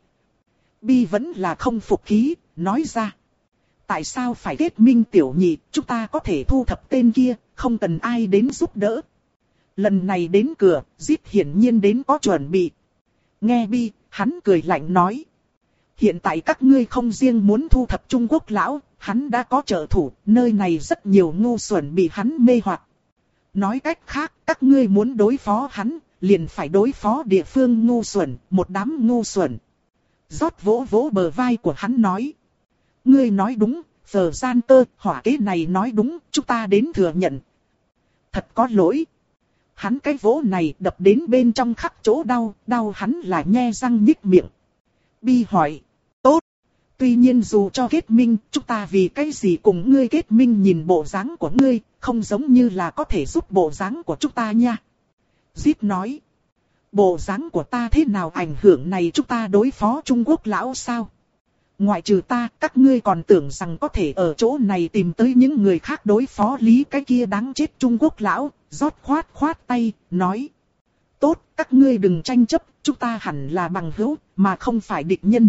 Bi vẫn là không phục khí, nói ra. Tại sao phải kết minh tiểu nhị, chúng ta có thể thu thập tên kia, không cần ai đến giúp đỡ. Lần này đến cửa, Zip hiển nhiên đến có chuẩn bị. Nghe Bi, hắn cười lạnh nói. Hiện tại các ngươi không riêng muốn thu thập Trung Quốc lão, hắn đã có trợ thủ, nơi này rất nhiều ngu xuẩn bị hắn mê hoặc. Nói cách khác, các ngươi muốn đối phó hắn, liền phải đối phó địa phương ngu xuẩn, một đám ngu xuẩn. Rót vỗ vỗ bờ vai của hắn nói. Ngươi nói đúng, Phờ Gian Cơ, hỏa kế này nói đúng, chúng ta đến thừa nhận. Thật có lỗi. Hắn cái vỗ này đập đến bên trong khắc chỗ đau, đau hắn là nhe răng nhích miệng. Bi hỏi. Tốt. Tuy nhiên dù cho kết minh, chúng ta vì cái gì cùng ngươi kết minh, nhìn bộ dáng của ngươi, không giống như là có thể giúp bộ dáng của chúng ta nha. Zip nói. Bộ dáng của ta thế nào ảnh hưởng này chúng ta đối phó Trung Quốc lão sao? Ngoại trừ ta, các ngươi còn tưởng rằng có thể ở chỗ này tìm tới những người khác đối phó lý cái kia đáng chết Trung Quốc lão, rót khoát khoát tay, nói. Tốt, các ngươi đừng tranh chấp, chúng ta hẳn là bằng hữu, mà không phải địch nhân.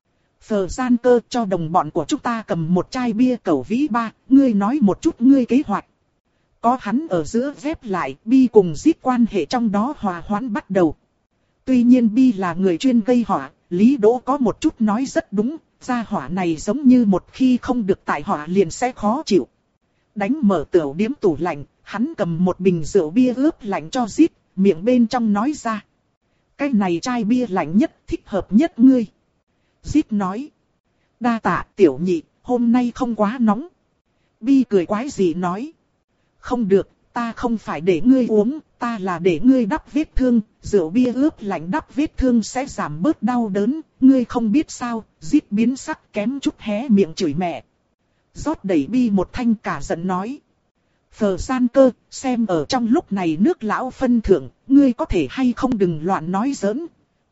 Phờ Gian Cơ cho đồng bọn của chúng ta cầm một chai bia cẩu vĩ ba, ngươi nói một chút ngươi kế hoạch. Có hắn ở giữa ghép lại, Bi cùng Zip quan hệ trong đó hòa hoãn bắt đầu. Tuy nhiên Bi là người chuyên gây họa, Lý Đỗ có một chút nói rất đúng, gia hỏa này giống như một khi không được tại họa liền sẽ khó chịu. Đánh mở tửu điếm tủ lạnh, hắn cầm một bình rượu bia ướp lạnh cho Zip, miệng bên trong nói ra. Cái này chai bia lạnh nhất, thích hợp nhất ngươi. Zip nói. Đa tạ tiểu nhị, hôm nay không quá nóng. Bi cười quái gì nói. Không được, ta không phải để ngươi uống, ta là để ngươi đắp vết thương, rượu bia ướp lạnh đắp vết thương sẽ giảm bớt đau đớn, ngươi không biết sao, Zip biến sắc kém chút hé miệng chửi mẹ. Rót đẩy Bi một thanh cả giận nói. Phờ Gian Cơ, xem ở trong lúc này nước lão phân thượng, ngươi có thể hay không đừng loạn nói giỡn.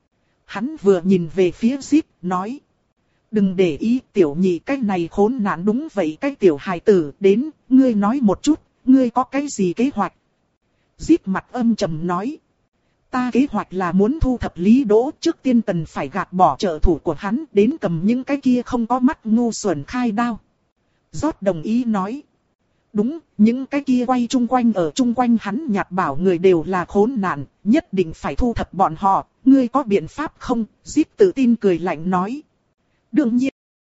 Hắn vừa nhìn về phía Zip, nói. Đừng để ý tiểu nhị cái này khốn nạn đúng vậy cái tiểu hài tử đến, ngươi nói một chút, ngươi có cái gì kế hoạch? Zip mặt âm trầm nói. Ta kế hoạch là muốn thu thập Lý Đỗ, trước tiên cần phải gạt bỏ trợ thủ của hắn đến cầm những cái kia không có mắt ngu xuẩn khai đao. Rót đồng ý nói. Đúng, những cái kia quay chung quanh ở chung quanh hắn nhặt bảo người đều là khốn nạn, nhất định phải thu thập bọn họ, ngươi có biện pháp không? Zip tự tin cười lạnh nói. Đương nhiên.